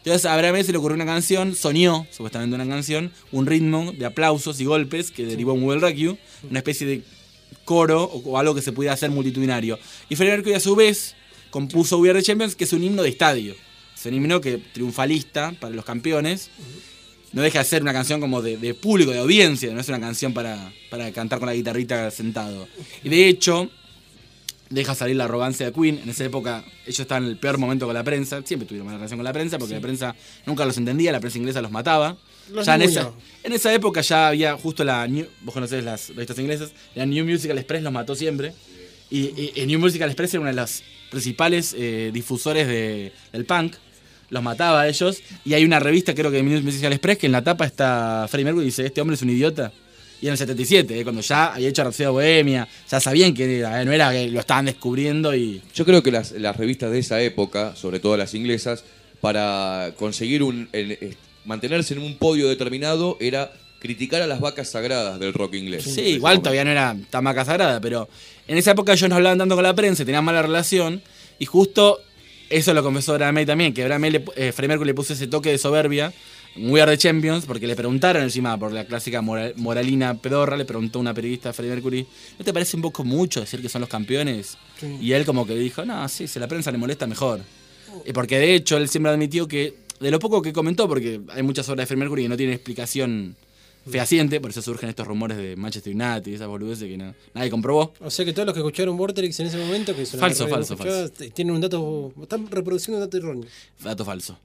S1: Entonces a Abraham se le ocurrió una canción, soñó supuestamente una canción, un ritmo de aplausos y golpes que derivó en We Will Rock You, una especie de coro o algo que se pudiera hacer multitudinario. Y Freddie Mercury a su vez compuso We Are the Champions, que es un himno de estadio. Es un himno que triunfalista para los campeones. No deja de ser una canción como de público, de audiencia, no es una canción para cantar con la guitarrita sentado. Y de hecho, deja salir la arrogancia de Queen. En esa época ellos estaban en el peor momento con la prensa, siempre tuvieron mala relación con la prensa, porque la prensa nunca los entendía, la prensa inglesa los mataba. Ya en esa época ya había justo vos conocés las revistas inglesas, la New Musical Express los mató siempre. Y New Musical Express era una de las principales difusores del punk. Los mataba a ellos. Y hay una revista, creo que de New Musical Express, que en la tapa está Freddie Mercury y dice: este hombre es un idiota. Y en el 77, cuando ya había hecho Rhapsody Bohemia, ya sabían que no era que lo estaban descubriendo. Y
S4: yo creo que las revistas de esa época, sobre todo las inglesas, para conseguir mantenerse en un podio determinado, era criticar a las vacas sagradas del rock inglés.
S1: Sí, igual todavía no era tan vaca sagrada, pero en esa época ellos no hablaban tanto con la prensa, tenían mala relación, y justo eso lo confesó Brian May también, que Brian May Freddie Mercury le puso ese toque de soberbia, We Are the Champions, porque le preguntaron encima por la clásica moralina pedorra, le preguntó una periodista a Freddie Mercury: ¿no te parece un poco mucho decir que son los campeones? Sí. Y él como que dijo: no, sí, si a la prensa le molesta mejor. Porque de hecho él siempre admitió que, de lo poco que comentó, porque hay muchas obras de Freddie Mercury que no tienen explicación fehaciente, por eso surgen estos rumores de Manchester United y esas boludeces que nadie comprobó.
S2: O sea que todos los que escucharon Vorterix en ese momento, que
S1: falso,
S2: tienen un dato, están reproduciendo un dato erróneo.
S1: Dato falso.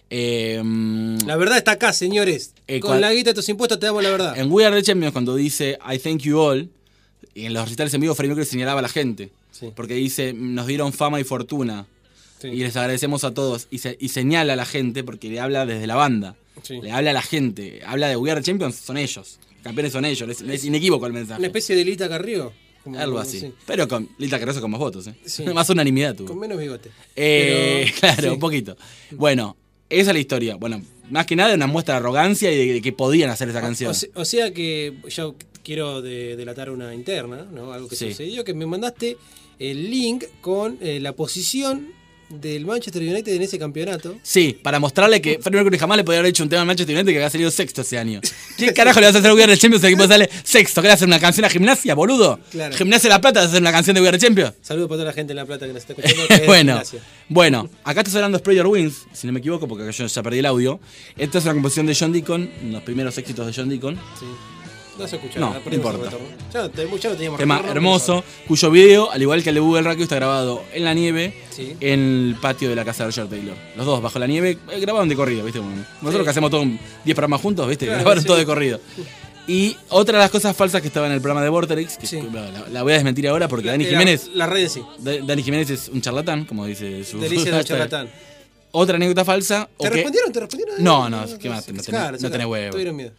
S2: La verdad está acá, señores. Con la guita de tus impuestos te damos la verdad.
S1: En We Are the Champions, cuando dice I thank you all, y en los recitales en vivo Freddie Mercury señalaba a la gente, sí, porque dice: nos dieron fama y fortuna, sí, y les agradecemos a todos, y señala a la gente porque le habla desde la banda. Sí. Le habla a la gente, habla de We Are the Champions, son ellos, campeones son ellos, es inequívoco el mensaje.
S2: Una especie de Lita Carrió.
S1: Algo así. Sí. Pero con Lita Carrió con más votos, sí. Más unanimidad tuvo.
S2: Con menos bigote.
S1: Claro, sí, un poquito. Bueno, esa es la historia. Bueno, más que nada una muestra de arrogancia y de que podían hacer esa canción.
S2: O sea que yo quiero delatar una interna, ¿no? Algo que sucedió, que me mandaste el link con la posición del Manchester United en ese campeonato.
S1: Sí, para mostrarle que Freddie Mercury jamás le podía haber hecho un tema al Manchester United que había salido sexto ese año. ¿Qué carajo le vas a hacer a We Are the Champions? El equipo sale sexto. ¿Querés hacer una canción a Gimnasia, boludo? Claro. Gimnasia de La Plata, ¿vas a hacer una canción de We Are the Champions?
S2: Saludos para toda la gente en La Plata que nos está escuchando.
S1: bueno, acá estás hablando de Spread Your Wings, si no me equivoco, porque yo ya perdí el audio. Esta es una composición de John Deacon, los primeros éxitos de John Deacon. Sí.
S2: No se escucha,
S1: no importa.
S2: Ya lo teníamos.
S1: Tema hermoso, cuyo video, al igual que el de Google Rock, está grabado en la nieve, sí, en el patio de la casa de Roger Taylor. Los dos bajo la nieve, grabaron de corrido, ¿viste? Nosotros sí, que hacemos todo 10 programas juntos, ¿viste? Claro, grabaron todo de corrido. Y otra de las cosas falsas que estaba en el programa de Vorterix, que sí, la voy a desmentir ahora porque Dani Jiménez.
S2: La red sí.
S1: Dani Jiménez es un charlatán, como dice su.
S2: Delicia de charlatán.
S1: Otra anécdota falsa.
S2: ¿Te respondieron?
S1: No, ¿qué más? No tenés huevo.
S2: Tuvieron miedo.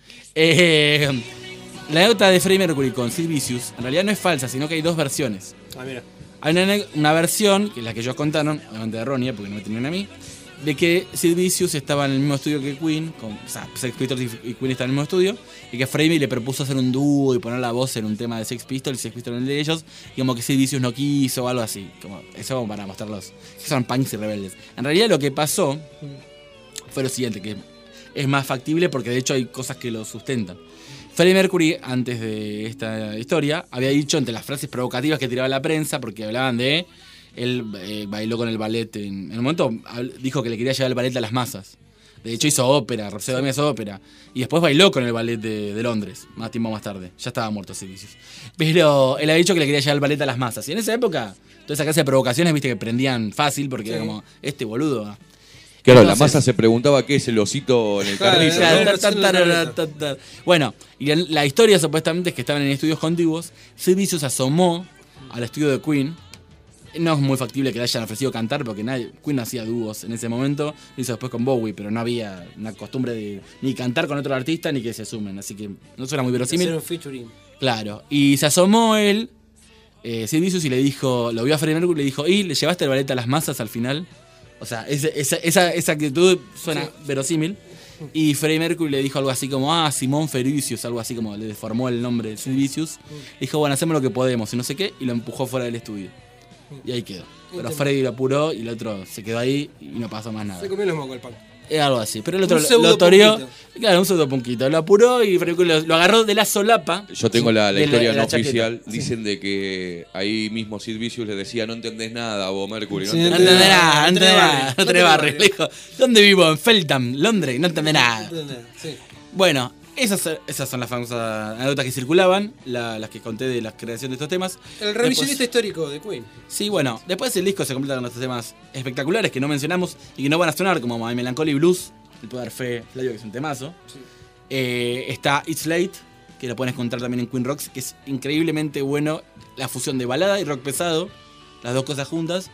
S1: La anécdota de Freddie Mercury con Sid Vicious en realidad no es falsa, sino que hay dos versiones.
S2: Mira.
S1: Hay una versión, que es la que ellos contaron, obviamente errónea, porque no me tenían a mí, de que Sid Vicious estaba en el mismo estudio que Queen, Sex Pistols y Queen estaban en el mismo estudio, y que Freddie le propuso hacer un dúo y poner la voz en un tema de Sex Pistols y Sex Pistols en el de ellos, y como que Sid Vicious no quiso o algo así. Eso como para mostrarlos que son punks y rebeldes. En realidad lo que pasó fue lo siguiente, que es más factible porque de hecho hay cosas que lo sustentan. Freddie Mercury, antes de esta historia, había dicho entre las frases provocativas que tiraba la prensa, porque hablaban de él bailó con el ballet. En un momento dijo que le quería llevar el ballet a las masas. De hecho hizo ópera, Rhapsody Bohemia hizo ópera. Y después bailó con el ballet de Londres, más tiempo más tarde. Ya estaba muerto Sid Vicious. Pero él había dicho que le quería llevar el ballet a las masas. Y en esa época, toda esa clase de provocaciones, viste, que prendían fácil, porque era como, este boludo.
S4: Claro, entonces, la masa se preguntaba qué es el osito en el carrito.
S1: ¿No? Bueno, y la historia supuestamente es que estaban en estudios contiguos. Sid Vicious asomó al estudio de Queen. No es muy factible que le hayan ofrecido cantar porque Queen no hacía dúos en ese momento. Lo hizo después con Bowie, pero no había una costumbre de ni cantar con otro artista ni que se sumen. Así que no suena muy verosímil.
S2: Hacer un featuring.
S1: Claro, y se asomó él, Sid Vicious, y le dijo, lo vio a Freddie Mercury y le dijo: ¿y le llevaste el ballet a las masas al final? O sea, esa actitud suena verosímil. Y Freddie Mercury le dijo algo así como: Simón Fericius, algo así como le deformó el nombre de Sid Vicious. Dijo: bueno, hacemos lo que podemos y no sé qué, y lo empujó fuera del estudio. Y ahí quedó. Pero Freddie lo apuró y el otro se quedó ahí y no pasó más nada.
S2: Se comió los mocos el pan.
S1: Es algo así. Pero el otro
S2: Un
S1: lo
S2: pseudo
S1: toreó.
S2: punquito.
S1: Claro, un pseudopunquito. Lo apuró y Freddie Mercury lo agarró de la solapa.
S4: Yo tengo la
S1: de
S4: historia
S1: de la
S4: no
S1: chaqueta.
S4: oficial. Dicen de que ahí mismo Sid Vicious le decía: no entendés nada, vos, Mercury.
S2: Sí,
S1: No
S4: entendés
S1: entendés
S4: nada".
S1: nada, no
S2: no
S1: entendés
S2: tenés
S1: nada.
S2: barrio,
S1: No
S2: no
S1: tenés
S2: tenés
S1: barrio.
S2: barrio.
S1: Le dijo: ¿dónde vivo? En Feltham, Londres. No entendés nada.
S2: Sí.
S1: Bueno, esas son las famosas anécdotas que circulaban, las que conté de la creación de estos temas.
S2: El revisionista histórico de Queen.
S1: Sí, bueno, después el disco se completa con estos temas espectaculares que no mencionamos y que no van a sonar, como My Melancholy Blues, el puedo dar fe, Flavio, que es un temazo.
S2: Sí.
S1: Está It's Late, que lo puedes encontrar también en Queen Rocks, que es increíblemente bueno, la fusión de balada y rock pesado, las dos cosas juntas.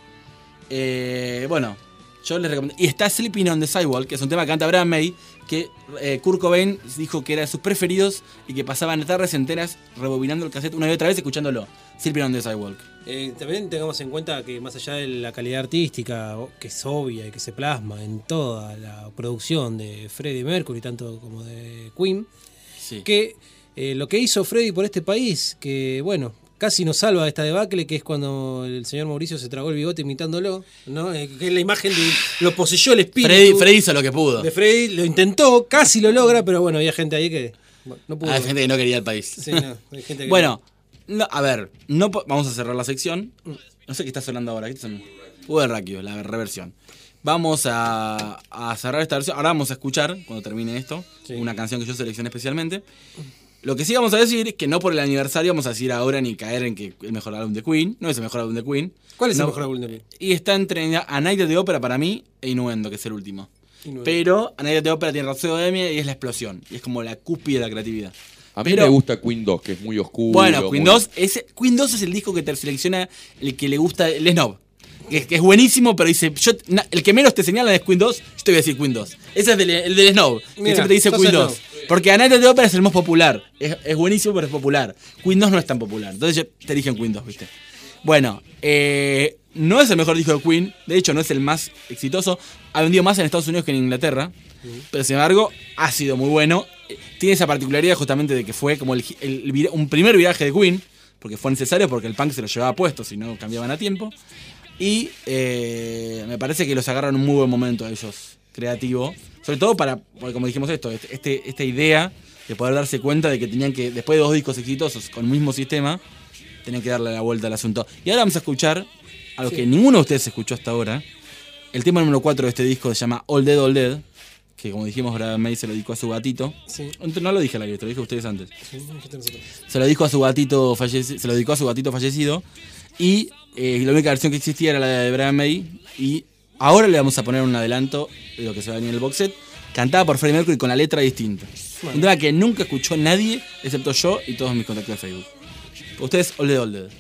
S1: Bueno, yo les recomiendo. Y está Sleeping on the Sidewalk, que es un tema que canta Brian May, que Kurt Cobain dijo que era de sus preferidos y que pasaban tardes enteras rebobinando el cassette una y otra vez escuchándolo. Sleeping on the Sidewalk.
S2: También tengamos en cuenta que más allá de la calidad artística, que es obvia y que se plasma en toda la producción de Freddie Mercury, tanto como de Queen,
S1: Sí.
S2: que lo que hizo Freddie por este país, que bueno, casi nos salva de esta debacle, que es cuando el señor Mauricio se tragó el bigote imitándolo, ¿no? Que es la imagen de lo poseyó el espíritu.
S1: Freddy hizo lo que pudo.
S2: De Freddie, lo intentó, casi lo logra, pero bueno, había gente ahí que bueno, no pudo.
S1: Hay gente que no quería el país.
S2: Sí, no, hay gente que
S1: Bueno, no, a ver, vamos a cerrar la sección. No sé qué está sonando ahora. ¿Qué está sonando? Hugo del Raquio, la reversión. Vamos a cerrar esta versión. Ahora vamos a escuchar, cuando termine esto,
S2: Sí.
S1: una canción que yo seleccioné especialmente. Lo que sí vamos a decir es que no por el aniversario vamos a decir ahora ni caer en que el mejor álbum de Queen. No es el mejor álbum de Queen.
S2: ¿Cuál es
S1: No,
S2: el mejor álbum de Queen?
S1: Y está entre A Night at the Opera para mí e Innuendo, que es el último.
S2: Innuendo.
S1: Pero A Night at the Opera tiene Rhapsody Bohemia y es la explosión. Y es como la cúspide de la creatividad.
S4: A mí
S1: Pero-
S4: me gusta Queen 2, que es muy oscuro.
S1: Bueno, Queen
S4: muy-
S1: 2, Queen 2 es el disco que te selecciona el que le gusta el snob. Que es buenísimo, pero dice, el que menos te señala es Queen 2, yo te voy a decir Queen 2. Ese es el del snob, que
S2: Mira,
S1: siempre te dice
S2: sos
S1: Queen
S2: el
S1: 2.
S2: snob.
S1: Porque A Night at the Opera es el más popular. Es buenísimo, pero es popular. Queen 2 no es tan popular. Entonces yo te dije en Queen 2, ¿viste? Bueno, no es el mejor disco de Queen. De hecho, no es el más exitoso. Ha vendido más en Estados Unidos que en Inglaterra. Pero sin embargo, ha sido muy bueno. Tiene esa particularidad justamente de que fue como un primer viraje de Queen. Porque fue necesario, porque el punk se lo llevaba puesto, si no cambiaban a tiempo. Y me parece que los agarran en un muy buen momento a ellos, creativo. Sobre todo porque como dijimos esto, esta idea de poder darse cuenta de que tenían que, después de 2 discos exitosos con el mismo sistema, tenían que darle la vuelta al asunto. Y ahora vamos a escuchar algo que ninguno de ustedes escuchó hasta ahora. El tema número 4 de este disco se llama All Dead, All Dead, que como dijimos, Brian May se lo dedicó a su gatito.
S2: Sí.
S1: No lo dije al aire, lo dije a ustedes antes.
S2: Sí, dijiste nosotros.
S1: Se lo dedicó a su gatito fallecido. Y la única versión que existía era la de Brian May. Y ahora le vamos a poner un adelanto de lo que se va a venir en el box set. Cantada por Freddie Mercury con la letra distinta.
S2: Bueno.
S1: Un tema que nunca escuchó nadie, excepto yo y todos mis contactos de Facebook. Ustedes, All Dead, All Dead.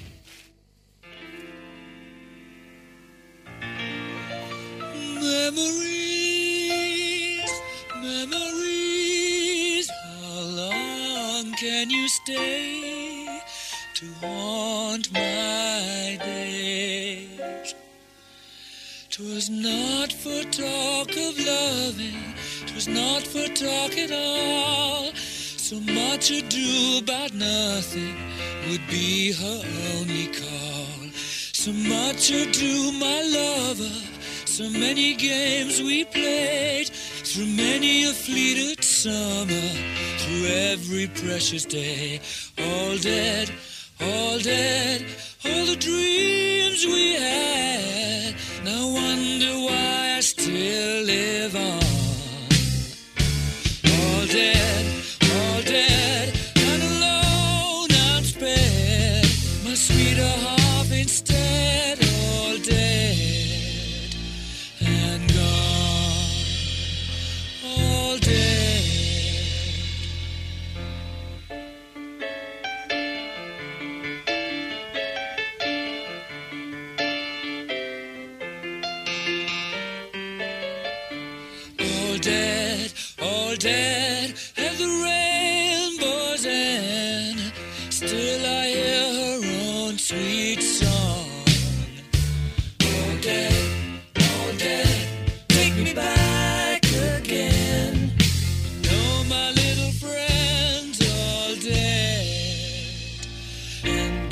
S3: Memories, memories, how long can you stay to haunt my days? 'Twas not for talk of loving, 'twas not for talk at all. So much ado about nothing would be her only call. So much ado, my lover, so many games we played, through many a fleeted summer, through every precious day. All dead, all dead, all the dreams we had. Now wonder why I still live on. All dead, and alone I'm sped. My sweeter half instead, all dead and gone. All dead. All dead at the rainbow's end. Still I hear her own sweet song. All dead, take me back again. No, my little friends, all dead and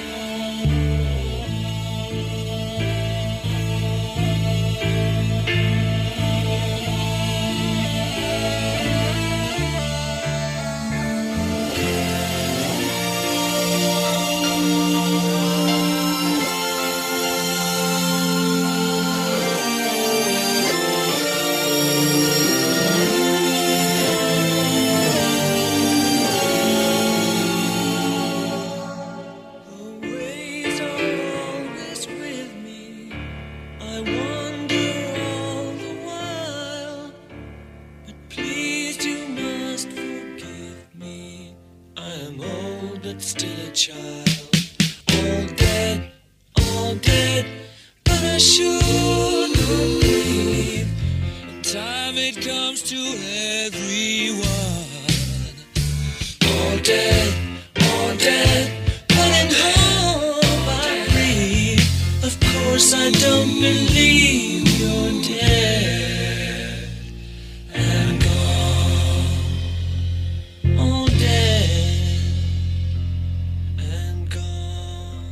S3: gone. next to everyone. All dead, running home by free. Of course I don't believe you're dead and gone. All dead and gone.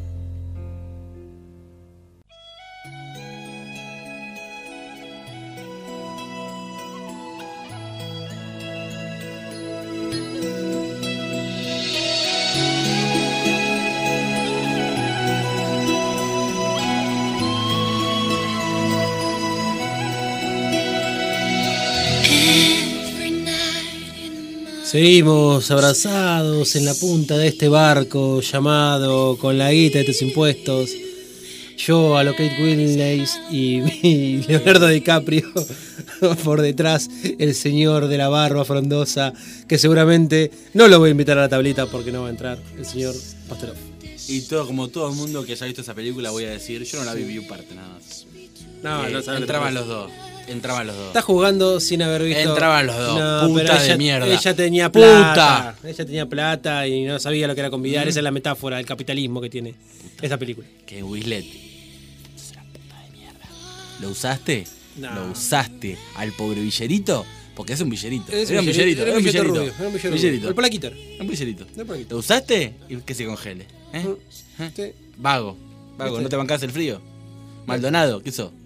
S2: Seguimos abrazados en la punta de este barco llamado con la guita de tus impuestos. Yo a lo Kate Winslet y Leonardo DiCaprio por detrás, el señor de la barba frondosa, que seguramente no lo voy a invitar a la tablita porque no va a entrar, el señor Pastorov.
S1: Y como todo el mundo que haya visto esa película, voy a decir, yo no la vi un parte nada más.
S2: No sabe
S1: entraban los dos.
S2: Está jugando sin haber visto.
S1: Entraban los dos.
S2: No,
S1: puta
S2: pero
S1: de mierda.
S2: Ella tenía plata. Ella tenía plata y no sabía lo que era convidar. Esa es la metáfora del capitalismo que tiene esta película.
S1: Que Winslet es una puta de mierda. ¿Lo usaste?
S2: No.
S1: ¿Lo usaste al pobre villerito? Porque es un villerito.
S2: Era un villerito rubio. Era un villerito. El polaquito.
S1: Un villerito. ¿Lo usaste? Y que se congele.
S2: Sí.
S1: Vago.
S2: ¿Viste?
S1: ¿No te bancás el frío? Maldonado, ¿qué sos?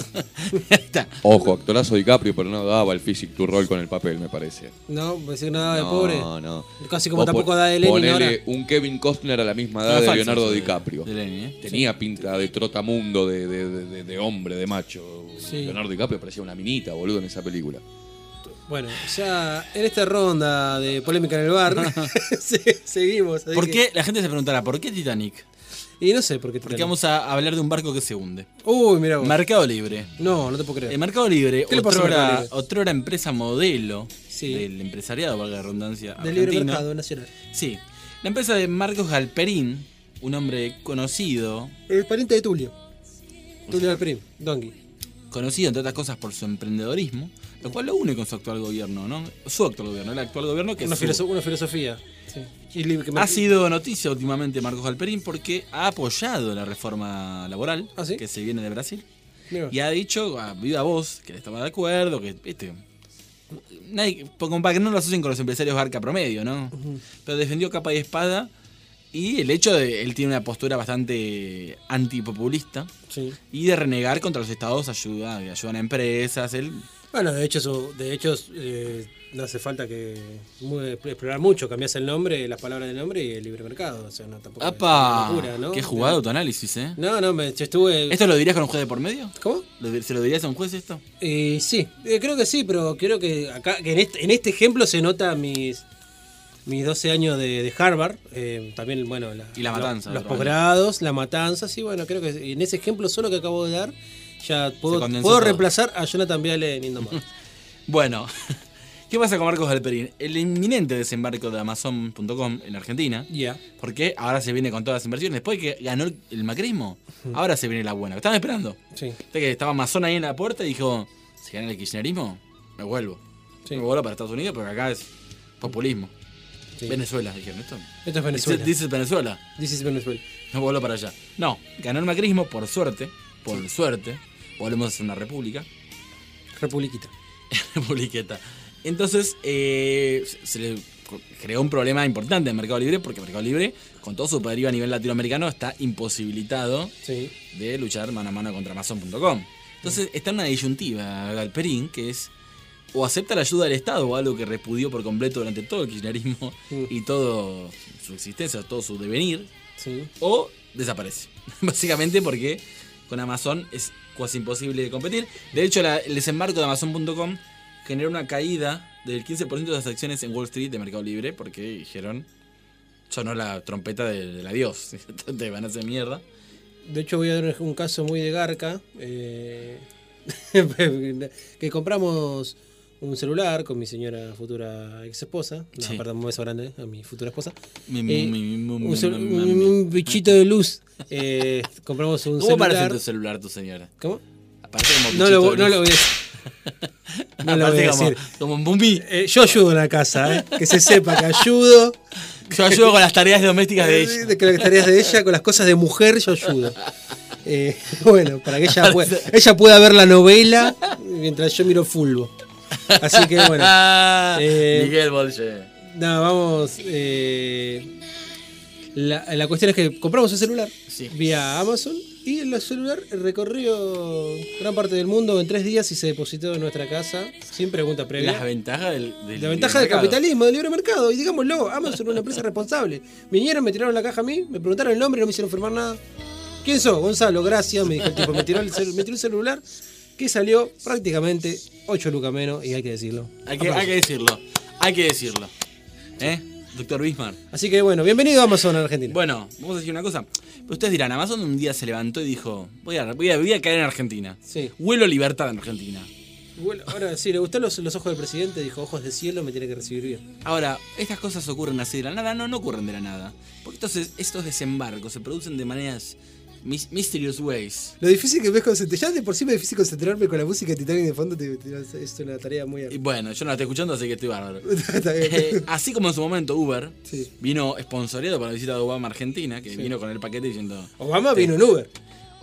S1: Está.
S4: Ojo, actorazo DiCaprio, pero no daba el physique to role con el papel, me parece.
S2: No, pensé que no daba de pobre.
S4: No.
S2: Casi como tampoco da de Lenin
S4: ponele
S2: ahora.
S4: un Kevin Costner a la misma edad
S1: No,
S4: de
S1: falso,
S4: Leonardo
S1: eso
S4: DiCaprio.
S1: de Lenin,
S4: Tenía pinta de trotamundo, de hombre, de macho.
S2: Sí.
S4: Leonardo DiCaprio parecía una minita, boludo, en esa película.
S2: Bueno, ya en esta ronda de polémica en el bar, seguimos. así
S1: ¿Por
S2: que-
S1: qué? La gente se preguntará, ¿por qué Titanic?
S2: Y no sé por qué.
S1: Porque vamos a hablar de un barco que se hunde.
S2: Uy, mira vos.
S1: Mercado Libre.
S2: No te puedo creer.
S1: El Mercado Libre,
S2: ¿Qué le pasó a Mercado Libre?
S1: otrora empresa modelo
S2: Sí.
S1: del empresariado, valga la redundancia,
S2: Del libre
S1: argentino.
S2: mercado nacional.
S1: Sí. La empresa de Marcos Galperín, un hombre conocido,
S2: El pariente de Tulio. Tulio Alperín, Donkey.
S1: conocido entre otras cosas por su emprendedorismo, lo cual lo une con su actual gobierno, ¿no? Su actual gobierno, el actual gobierno que
S2: Una,
S1: es su-
S2: una filosofía. Sí. Y que
S1: Ha sido noticia últimamente Marcos Galperín porque ha apoyado la reforma laboral
S2: ¿Ah, sí?
S1: que se viene de Brasil.
S2: Mira.
S1: Y ha dicho a viva voz que él estaba de acuerdo, que, viste, nadie, como para que no lo asocien con los empresarios garca promedio, ¿no? Pero defendió capa y espada y el hecho de él tiene una postura bastante antipopulista
S2: Sí.
S1: y de renegar contra los estados ayudan a empresas, él
S2: Bueno, de hecho, no hace falta que explorar mucho. Cambias el nombre, las palabras del nombre y el libre mercado. O sea, no tampoco. es
S1: ¡apa!
S2: una locura, ¿no?
S1: Qué jugado tu análisis, ¿eh?
S2: No, yo estuve.
S1: ¿Esto lo dirías con un juez de por medio?
S2: ¿Cómo?
S1: ¿Se lo dirías a un juez esto?
S2: Sí, creo que sí, pero creo que acá, que en este ejemplo se nota mis 12 años de Harvard, también, bueno,
S1: Y la matanza,
S2: los
S1: otro
S2: posgrados, la matanza, sí, bueno, creo que en ese ejemplo solo que acabo de dar, ya puedo
S1: condensó todo.
S2: reemplazar a Jonathan Viale en Indomable.
S1: Bueno, ¿qué pasa con Marcos Galperín? El inminente desembarco de Amazon.com en Argentina,
S2: Ya.
S1: porque ahora se viene con todas las inversiones. Después que ganó el macrismo, ahora se viene la buena. Estaban esperando.
S2: Sí.
S1: Viste que estaba Amazon ahí en la puerta y dijo, si gana el kirchnerismo, me vuelvo.
S2: Sí.
S1: Me vuelvo para Estados Unidos porque acá es populismo.
S2: Sí.
S1: Venezuela, dijeron esto.
S2: Esto es Venezuela.
S1: Dice Venezuela.
S2: This is Venezuela.
S1: Me vuelvo para allá. No, ganó el macrismo, por suerte. Volvemos a ser una república.
S2: Republiquita.
S1: Republiqueta. Entonces, se le creó un problema importante en Mercado Libre, porque Mercado Libre, con todo su poderío a nivel latinoamericano, está imposibilitado
S2: Sí.
S1: de luchar mano a mano contra Amazon.com. Entonces, está en una disyuntiva Galperín, que es o acepta la ayuda del Estado, o algo que repudió por completo durante todo el kirchnerismo y toda su existencia, todo su devenir,
S2: Sí.
S1: o desaparece. Básicamente porque con Amazon es casi imposible de competir. De hecho, el desembarco de Amazon.com generó una caída del 15% de las acciones en Wall Street de Mercado Libre porque dijeron, sonó la trompeta del adiós, te van a hacer mierda.
S2: De hecho, voy a dar un caso muy de garca. Que compramos un celular con mi señora futura ex esposa.
S1: Sí.
S2: Perdón, un beso grande a mi futura esposa.
S1: ¿Cómo
S2: Un bichito de luz. Compramos un
S1: parece
S2: celular.
S1: tu celular, tu señora?
S2: ¿Cómo?
S1: Parece como
S2: No
S1: bichito
S2: lo
S1: de
S2: voy
S1: luz.
S2: a decir. No lo voy a decir.
S1: Como un bumbi.
S2: Yo ayudo en la casa, que se sepa que ayudo.
S1: Yo ayudo con las tareas domésticas de ella.
S2: De las tareas de ella, con las cosas de mujer, yo ayudo. Bueno, para que ella pueda ver la novela mientras yo miro fútbol. Así que bueno.
S1: Miguel Bolche.
S2: No, vamos. La cuestión es que compramos el celular vía Amazon y el celular recorrió gran parte del mundo en 3 días y se depositó en nuestra casa sin pregunta previa.
S1: La ventaja del
S2: capitalismo, del libre mercado. Y digámoslo, Amazon es una empresa responsable. Vinieron, me tiraron la caja a mí, me preguntaron el nombre y no me hicieron firmar nada. ¿Quién sos? Gonzalo, gracias. Me dijo el tipo, me tiró el celular que salió prácticamente 8 lucas menos y hay que decirlo.
S1: Hay que decirlo. Doctor Bismarck.
S2: Así que bueno, bienvenido a Amazon a Argentina.
S1: Bueno, vamos a decir una cosa. Ustedes dirán, Amazon un día se levantó y dijo, voy a caer en Argentina.
S2: Sí.
S1: Huelo libertad en Argentina.
S2: Bueno, ahora sí, le gustaron los ojos del presidente, dijo, ojos de cielo, me tiene que recibir bien.
S1: Ahora, estas cosas ocurren así de la nada, no ocurren de la nada. Porque estos desembarcos se producen de maneras mysterious ways.
S2: Lo difícil que ves ya de por sí me es difícil concentrarme con la música de Titanic de fondo, es una tarea muy...
S1: Y bueno, yo no la estoy escuchando, así que estoy bárbaro.
S2: Está bien.
S1: Así como en su momento Uber
S2: vino
S1: sponsoreado para la visita de Obama a Argentina, que vino con el paquete diciendo...
S2: Obama vino en Uber.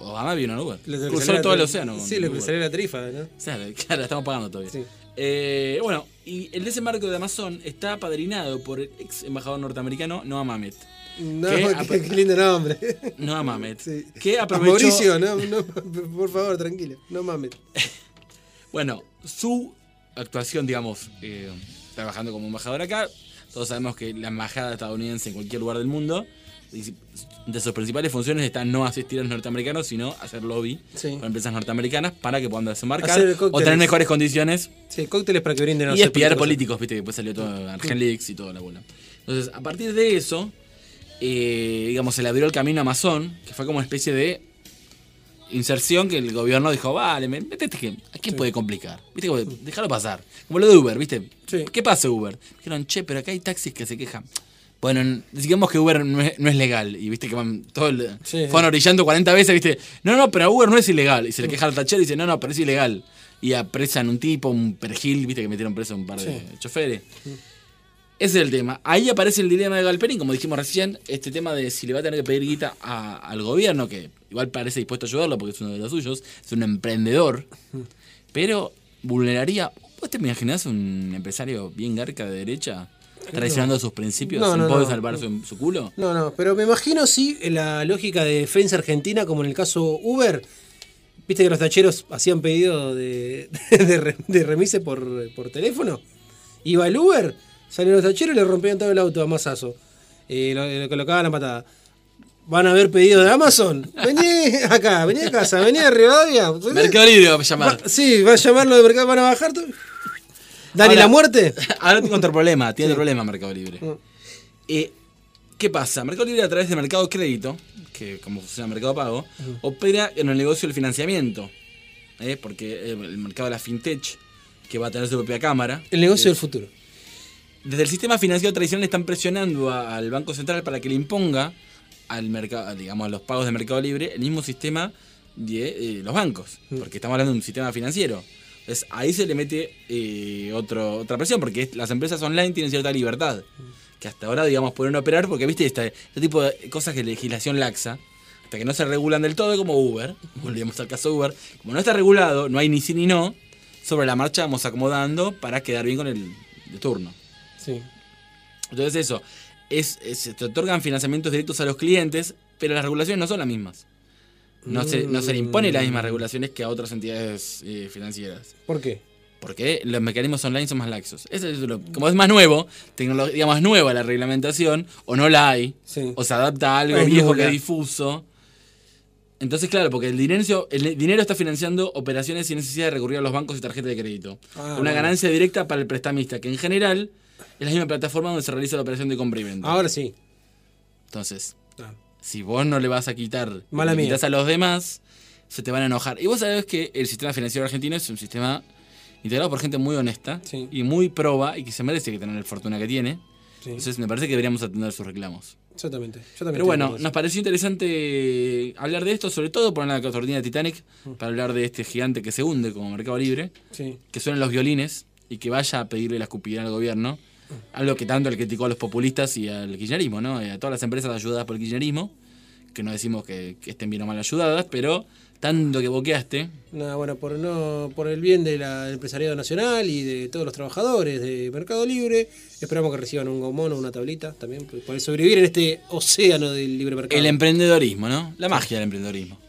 S1: Cruzó todo el océano.
S2: Sí, lo que salió la tarifa, ¿no?
S1: Claro, estamos pagando todavía. Sí. Bueno, y el desembarco de Amazon está apadrinado por el ex embajador norteamericano Noah Mamet.
S2: No, qué lindo nombre.
S1: Noah Mamet.
S2: Sí.
S1: Que aprovechó...
S2: Mauricio, no, por favor, tranquilo. No Mamet.
S1: Bueno, su actuación, digamos, trabajando como embajador acá, todos sabemos que la embajada estadounidense en cualquier lugar del mundo, de sus principales funciones está no asistir a los norteamericanos, sino hacer lobby con empresas norteamericanas para que puedan desembarcar o tener mejores condiciones.
S2: Sí, cócteles para que brinden.
S1: Y espiar políticos, viste, que después salió todo Argenleaks y toda la bola. Entonces, a partir de eso, digamos, se le abrió el camino a Amazon, que fue como una especie de inserción que el gobierno dijo, vale, metete, ¿a quién puede complicar? ¿Viste? Déjalo pasar. Como lo de Uber, ¿viste?
S2: Sí.
S1: ¿Qué pasa Uber? Dijeron, pero acá hay taxis que se quejan. Bueno, digamos que Uber no es legal. Y viste que van fueron orillando 40 veces, viste. No, pero Uber no es ilegal. Y se le queja al tachero y dice, no, pero es ilegal. Y apresan un tipo, un perejil, viste que metieron preso a un par de choferes. Ese es el tema. Ahí aparece el dilema de Galperín, como dijimos recién, este tema de si le va a tener que pedir guita al gobierno, que igual parece dispuesto a ayudarlo porque es uno de los suyos, es un emprendedor, pero vulneraría... ¿Vos te imaginás un empresario bien garca de derecha traicionando sus principios en pos de salvar su culo?
S2: No, pero me imagino la lógica de defensa argentina, como en el caso Uber. Viste que los tacheros hacían pedido de remise por teléfono. Iba el Uber, salían los tacheros y le rompían todo el auto a mazazo. Lo colocaban a patada. ¿Van a haber pedido de Amazon? Vení acá, vení a casa, vení a Rivadavia.
S1: Mercado Libre va a llamar.
S2: Va a llamarlo de Mercado, van a bajar todo. ¿Dani la muerte?
S1: Ahora tiene otro problema, Mercado Libre. ¿Qué pasa? Mercado Libre a través de Mercado Crédito, que como funciona Mercado Pago, opera en el negocio del financiamiento. Porque el mercado de la fintech, que va a tener su propia cámara.
S2: El negocio del futuro.
S1: Desde el sistema financiero tradicional están presionando al Banco Central para que le imponga al mercado, digamos, a los pagos de Mercado Libre el mismo sistema de los bancos, porque estamos hablando de un sistema financiero. Entonces ahí se le mete otra presión, porque las empresas online tienen cierta libertad, que hasta ahora, digamos, pueden operar, porque viste este tipo de cosas que legislación laxa, hasta que no se regulan del todo, como Uber, volvemos al caso Uber, como no está regulado, no hay ni sí ni no, sobre la marcha vamos acomodando para quedar bien con el de turno.
S2: Sí.
S1: Entonces eso, se te otorgan financiamientos directos a los clientes, pero las regulaciones no son las mismas. No se le imponen las mismas regulaciones que a otras entidades financieras.
S2: ¿Por qué?
S1: Porque los mecanismos online son más laxos. Como es más nuevo, digamos, es nueva la reglamentación, o no la hay, o se adapta a algo viejo que es difuso. Entonces, claro, porque el dinero está financiando operaciones sin necesidad de recurrir a los bancos y tarjetas de crédito. Una ganancia directa para el prestamista, que en general es la misma plataforma donde se realiza la operación de compra y venta.
S2: Ahora sí.
S1: Entonces, si vos no le vas a quitar,
S2: le
S1: quitas a los demás, se te van a enojar. Y vos sabés que el sistema financiero argentino es un sistema integrado por gente muy honesta y muy proba y que se merece que tener la fortuna que tiene. Entonces me parece que deberíamos atender sus reclamos.
S2: Exactamente.
S1: Pero bueno, nos pareció interesante hablar de esto, sobre todo poner la cortina de Titanic, para hablar de este gigante que se hunde como Mercado Libre, que suenan los violines y que vaya a pedirle la escupidera al gobierno, algo que tanto le criticó a los populistas y al kirchnerismo, ¿no? A todas las empresas ayudadas por el kirchnerismo, que no decimos que estén bien o mal ayudadas, pero tanto que boqueaste.
S2: No, bueno, por el bien del empresariado nacional y de todos los trabajadores de Mercado Libre, esperamos que reciban un gomón o una tablita también, para poder sobrevivir en este océano del libre mercado.
S1: El emprendedorismo, ¿no? La magia del emprendedorismo.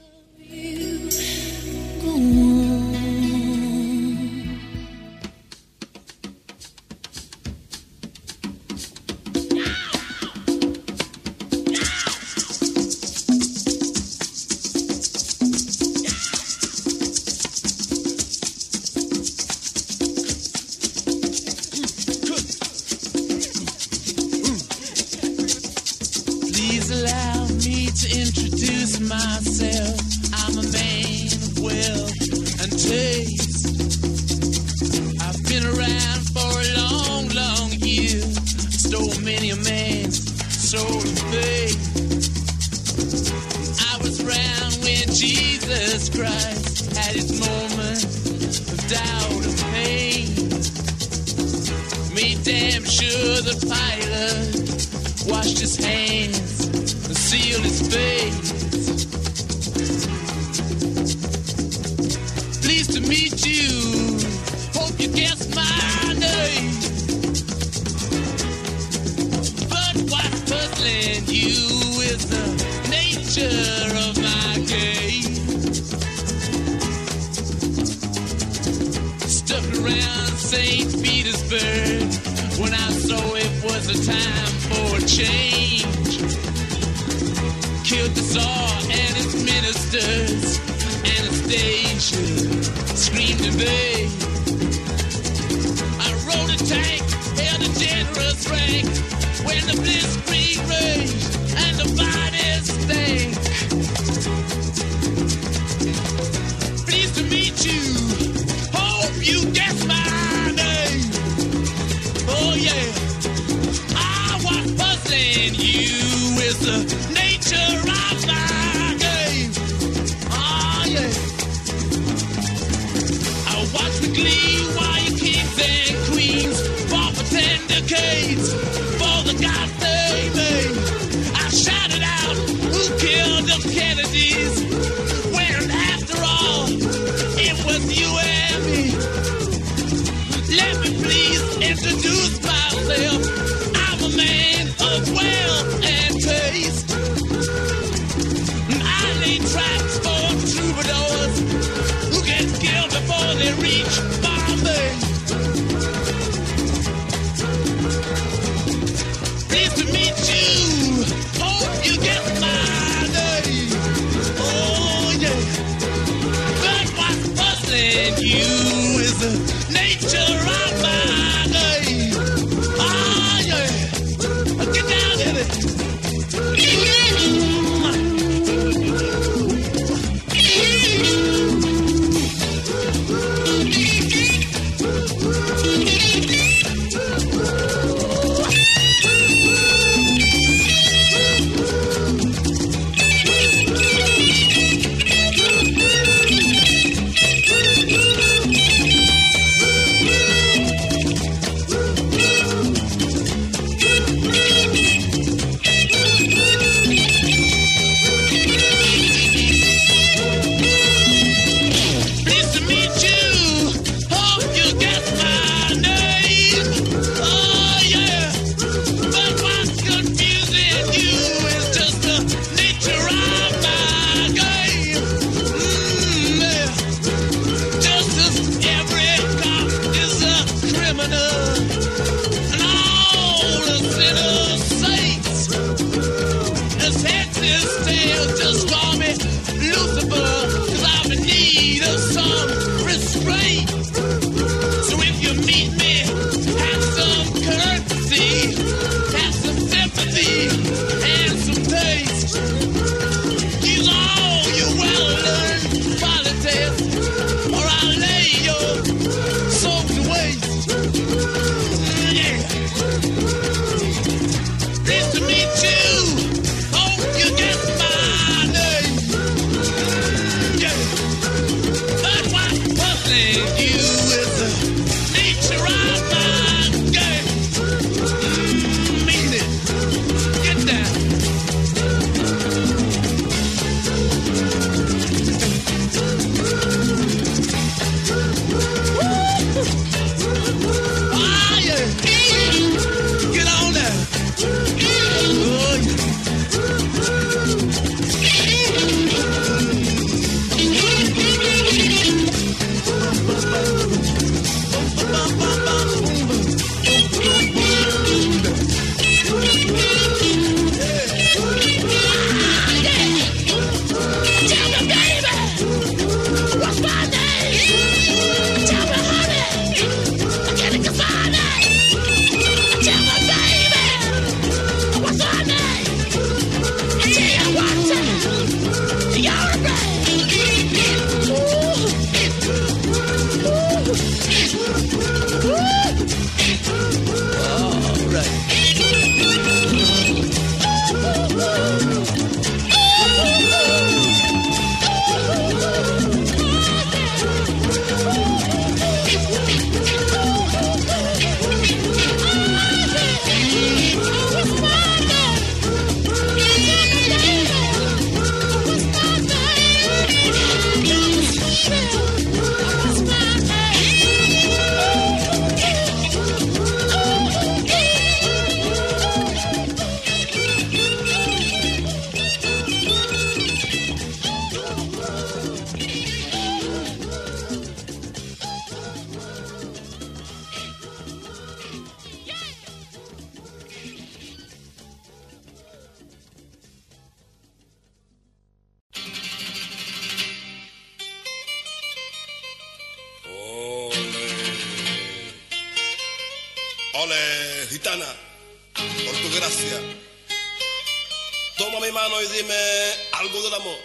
S5: Ole, gitana, por tu gracia. Toma mi mano y dime algo del amor.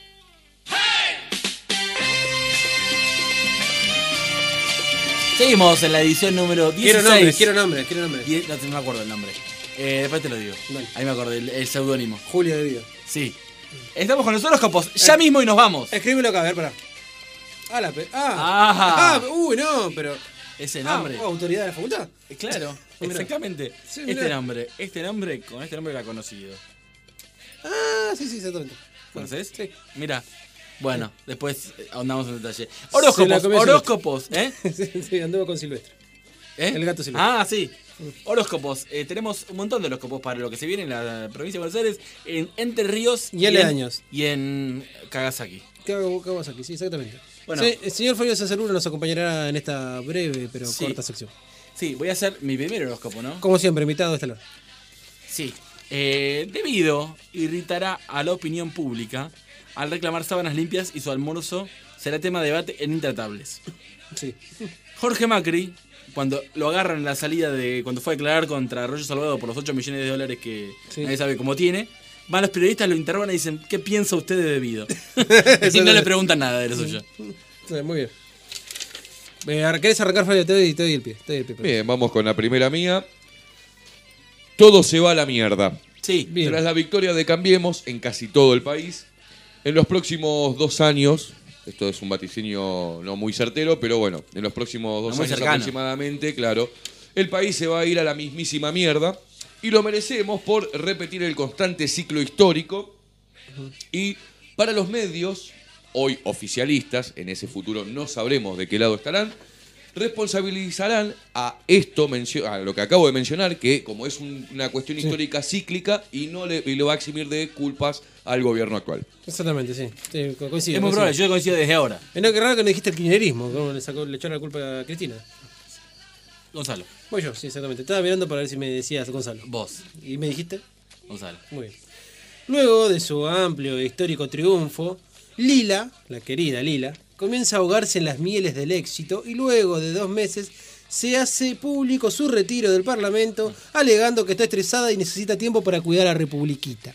S1: Seguimos en la edición número 16.
S2: Quiero nombres.
S1: No me acuerdo el nombre. Después te lo digo.
S2: Dale.
S1: Ahí me acordé, el seudónimo.
S2: Julio de Vida.
S1: Sí. Estamos con los horóscopos ya mismo y nos vamos.
S2: Escríbelo acá, a ver, pará. No, pero...
S1: Ese nombre.
S2: ¿Autoridad de la facultad?
S1: Claro,
S2: Mirá.
S1: exactamente.
S2: Sí,
S1: Este
S2: mirá.
S1: nombre, con este nombre era conocido.
S2: Sí, exactamente.
S1: ¿Conoces?
S2: Sí.
S1: Mira. Bueno, después ahondamos en detalle.
S2: Se la comió
S1: Horóscopos, ¿eh?
S2: Sí, anduvo con Silvestre.
S1: ¿Eh?
S2: El gato silvestre.
S1: Ah, sí. Horóscopos. Tenemos un montón de horóscopos para lo que se viene en la provincia de Buenos Aires, en Entre Ríos
S2: Y aledaños.
S1: y en Kagasaki.
S2: ¿Qué hago aquí? Sí, exactamente.
S1: Bueno.
S2: Sí, el señor Fabio Cesaruro nos acompañará en esta breve pero
S1: Sí.
S2: corta sección.
S1: Sí, voy a hacer mi primer horóscopo, ¿no?
S2: Como siempre, invitado estelar.
S1: Sí. Debido irritará a la opinión pública al reclamar sábanas limpias y su almuerzo será tema de debate en Intratables.
S2: Sí.
S1: Jorge Macri, cuando lo agarran en la salida de cuando fue a declarar contra Arroyo Salgado por los 8 millones de dólares que
S2: Sí.
S1: nadie sabe cómo tiene, van los periodistas, lo interrogan y dicen, ¿qué piensa usted de Debido? Y no le preguntan nada de lo suyo.
S2: Sí, muy bien. ¿Querés arrancar, Fabio? Te doy el pie.
S4: Bien, vamos con la primera mía. Todo se va a la mierda.
S1: Sí.
S2: Bien.
S4: Tras la victoria de Cambiemos en casi todo el país, en los próximos 2 años, esto es un vaticinio no muy certero, pero bueno, en los próximos 2
S1: No muy
S4: años
S1: cercano.
S4: aproximadamente, claro, el país se va a ir a la mismísima mierda y lo merecemos por repetir el constante ciclo histórico. Y para los medios, hoy oficialistas, en ese futuro no sabremos de qué lado estarán, responsabilizarán a esto, a lo que acabo de mencionar, que como es una cuestión histórica cíclica y le va a eximir de culpas al gobierno actual.
S2: Exactamente, sí. Sí, coincido.
S1: Es muy probable, yo coincido desde ahora.
S2: Es lo que raro que no dijiste el kirchnerismo, como le echó la culpa a Cristina.
S1: Gonzalo,
S2: Voy yo, sí, exactamente. Estaba mirando para ver si me decías Gonzalo.
S1: vos,
S2: ¿Y me dijiste?
S1: Gonzalo.
S2: Muy bien. Luego de su amplio e histórico triunfo, Lila, la querida Lila, comienza a ahogarse en las mieles del éxito y luego de 2 meses se hace público su retiro del Parlamento, alegando que está estresada y necesita tiempo para cuidar a Republiquita.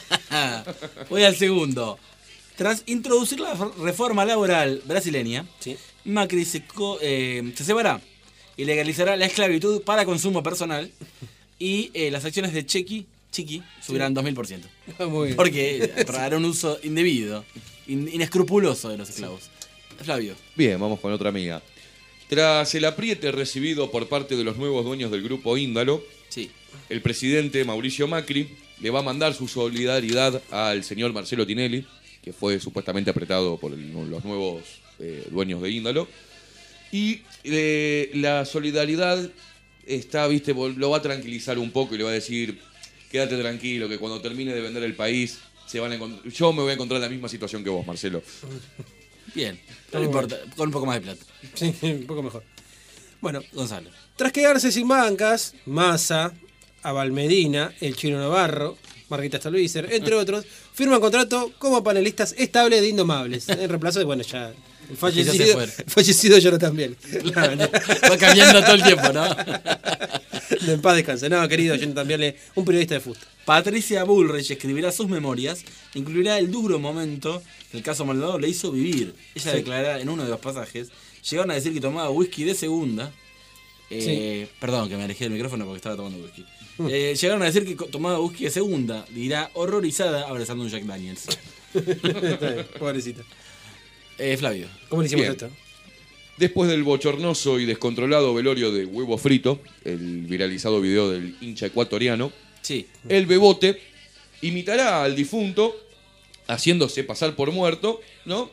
S1: Voy al segundo. Tras introducir la reforma laboral brasileña,
S2: Sí.
S1: Macri se separará y legalizará la esclavitud para consumo personal y las acciones de Chiqui subirán 2000%.
S2: Muy bien.
S1: Porque hará un uso indebido, inescrupuloso de los esclavos. Flavio.
S4: Bien, vamos con otra amiga. Tras el apriete recibido por parte de los nuevos dueños del grupo Índalo,
S1: Sí.
S4: el presidente Mauricio Macri le va a mandar su solidaridad al señor Marcelo Tinelli, que fue supuestamente apretado por los nuevos dueños de Índalo. Y la solidaridad está, viste, lo va a tranquilizar un poco y le va a decir, quédate tranquilo, que cuando termine de vender el país, yo me voy a encontrar en la misma situación que vos, Marcelo.
S1: Bien. No importa, con un poco más de plata.
S2: Sí, un poco mejor. Bueno,
S1: Gonzalo.
S2: tras quedarse sin bancas, Massa, Abal Medina, el Chino Navarro, Margarita Stolbizer, entre otros, firman contrato como panelistas estables de Indomables. En reemplazo de, bueno, ya el fallecido Jonathan Biel.
S1: Va cambiando todo el tiempo, ¿no?
S2: En paz descanse. No, querido Jonathan Biel, un periodista de fútbol.
S1: Patricia Bullrich escribirá sus memorias, incluirá el duro momento que el caso Maldonado le hizo vivir. Ella declarará en uno de los pasajes, llegaron a decir que tomaba whisky de segunda. Perdón, que me alejé del micrófono porque estaba tomando whisky. Llegaron a decir que tomaba whisky de segunda, dirá horrorizada abrazando un Jack Daniels.
S2: Pobrecita.
S1: Flavio.
S2: ¿Cómo le hicimos
S4: Bien.
S2: esto?
S4: Después del bochornoso y descontrolado velorio de Huevo Frito, el viralizado video del hincha ecuatoriano,
S1: Sí.
S4: el Bebote imitará al difunto haciéndose pasar por muerto, ¿no?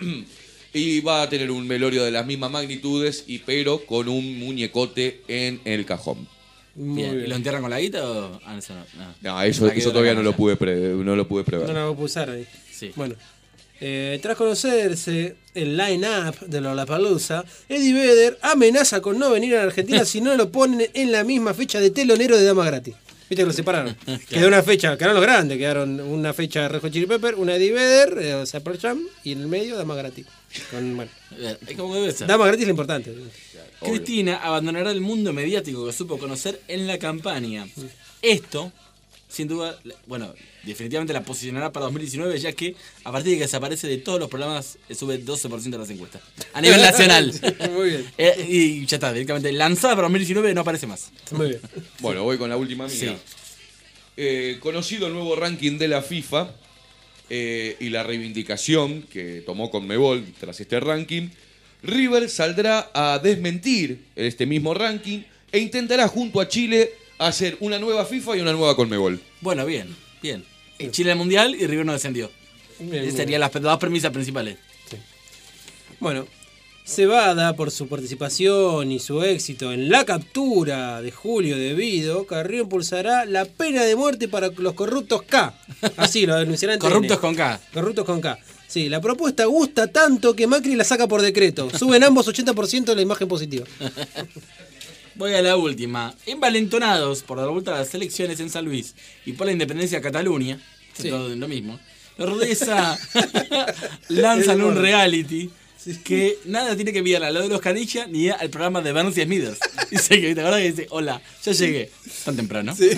S4: Y va a tener un velorio de las mismas magnitudes, pero con un muñecote en el cajón.
S2: Muy
S1: Bien. ¿Y
S2: bien.
S1: lo entierran con la guita o...? Ah, eso no.
S4: No, eso
S1: Quedó
S4: todavía
S1: la
S4: no lo
S1: ganancia.
S4: pude prever.
S2: No la voy a pulsar ahí.
S1: Sí.
S2: Bueno. Tras conocerse el line-up de Lollapalooza, Eddie Vedder amenaza con no venir a la Argentina si no lo ponen en la misma fecha de telonero de Dama Gratis. Viste que lo separaron. Quedó una fecha, quedaron los grandes, quedaron una fecha de Red Hot Chili Pepper, una de Eddie Vedder, o sea, Pearl Jam, y en el medio Damas Gratis. Bueno,
S1: Es como debe ser.
S2: Damas Gratis es lo importante.
S1: Cristina abandonará el mundo mediático que supo conocer en la campaña. Esto, sin duda, bueno, definitivamente la posicionará para 2019, ya que a partir de que desaparece de todos los programas, sube 12% de las encuestas. A nivel nacional.
S2: Muy bien.
S1: Y ya está, directamente lanzada para 2019 no aparece más.
S2: Muy bien.
S4: Bueno, voy con la última mía. Conocido el nuevo ranking de la FIFA y la reivindicación que tomó Conmebol tras este ranking, River saldrá a desmentir este mismo ranking e intentará junto a Chile hacer una nueva FIFA y una nueva Conmebol.
S1: Bueno, bien. Chile al Mundial y River no descendió. Esas serían las dos premisas principales.
S2: Sí. Bueno, Cebada, por su participación y su éxito en la captura de Julio de Vido, Carrillo impulsará la pena de muerte para los corruptos K. Así lo denunciarán.
S1: Corruptos con K.
S2: Corruptos con K. Sí, la propuesta gusta tanto que Macri la saca por decreto. Suben ambos 80% de la imagen positiva.
S1: Voy a la última. Envalentonados por dar vuelta a las elecciones en San Luis y por la independencia de Cataluña,
S2: Sí.
S1: todo lo mismo, los Rodeza lanzan un reality que nada tiene que enviar a lo de los Canilla ni al programa de Bernie Smithers. Dice que, ¿te acuerdas que dice, hola, ya llegué? Tan temprano.
S2: Sí.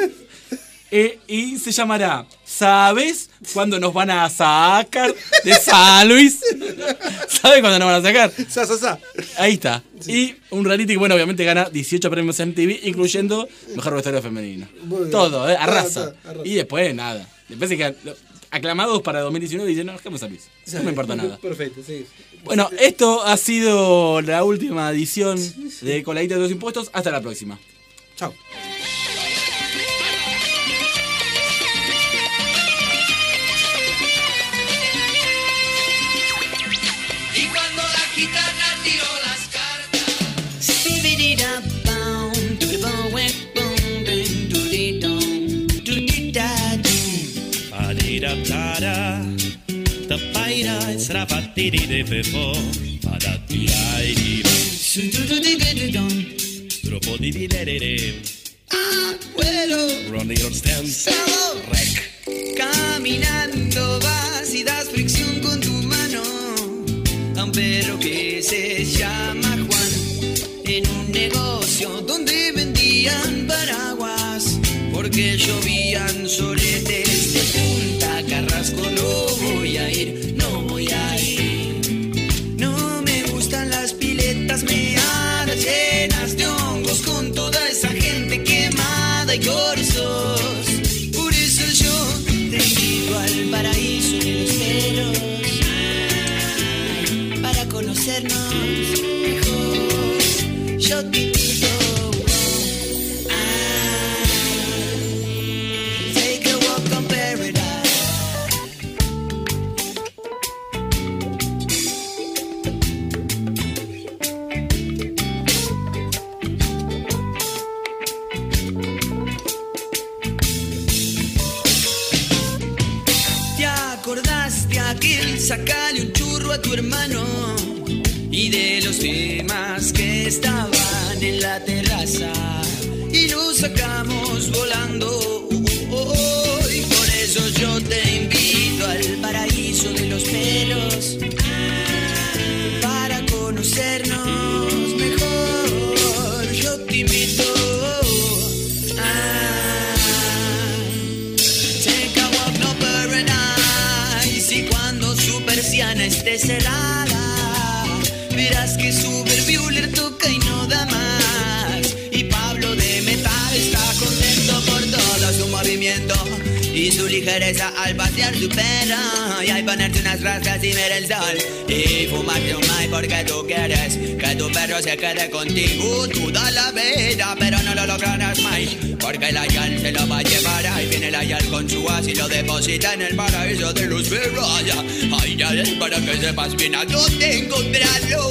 S1: Y se llamará ¿Sabes cuándo nos van a sacar de San Luis? ¿Sabes cuándo nos van a sacar?
S2: Sa.
S1: Ahí está. Y un reality que, bueno, obviamente gana 18 premios MTV, incluyendo Mejor Vestuario Femenino.
S2: Muy bien.
S1: Todo, arrasa.
S2: Arrasa.
S1: Y después, nada. Después se quedan aclamados para 2019 y dicen, no, dejemos a Luis. No me importa nada.
S2: Perfecto, sí.
S1: Bueno, esto ha sido la última edición de Coladita de los Impuestos. Hasta la próxima.
S2: Chao.
S3: Y cuando la gitana tiró las cartas.
S6: Adira-tara, tapaira, srafatiri-de-befo, padatiairi, tropodiri-de-de-de, Ronnie Stance, rec.
S3: Caminando vas y das fricción con tu mano a un perro que se llama Juan en un negocio donde vendían paraguas porque llovían soletes de Punta Carrasco. No voy a ir, no voy a ir. No me gustan las piletas meadas llenas de hongos con toda esa gente quemada y corzos. Por eso yo te invito al paraíso de los pelos para conocernos mejor. Yo te invito a take a walk on paradise. ¿Te acordás de aquel sacale un churro a tu hermano? Y de los demás que estaban en la terraza y los sacamos volando. Y por eso yo te invito al paraíso de los pelos para conocernos mejor. Yo te invito a take a walk no paradise. Y cuando su persiana esté cerrada, verás que Super Bueller toca y no da más. Y Pablo de Metal está contento por todo su movimiento y su ligereza al pasear su perro. Y al ponerte unas rastas y ver el sol y fumarte un mai porque tú quieres que tu perro se quede contigo toda la vida, pero no lo lograrás más porque el ayal se lo va a llevar. Ahí viene el ayal con su as y lo deposita en el paraíso de los perros. Ay, ya es para que sepas bien a dónde encontrarlo.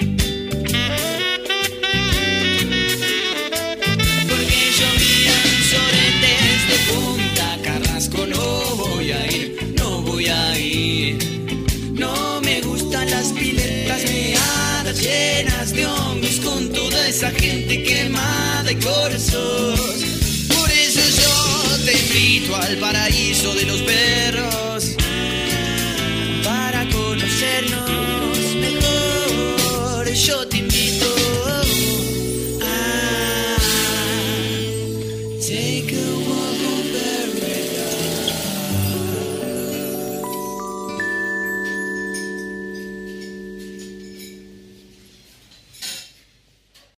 S3: Porque llovían a ir, no voy a ir. No me gustan las piletas meadas llenas de hongos con toda esa gente quemada y corazón. Por eso yo te invito al paraíso de los besos.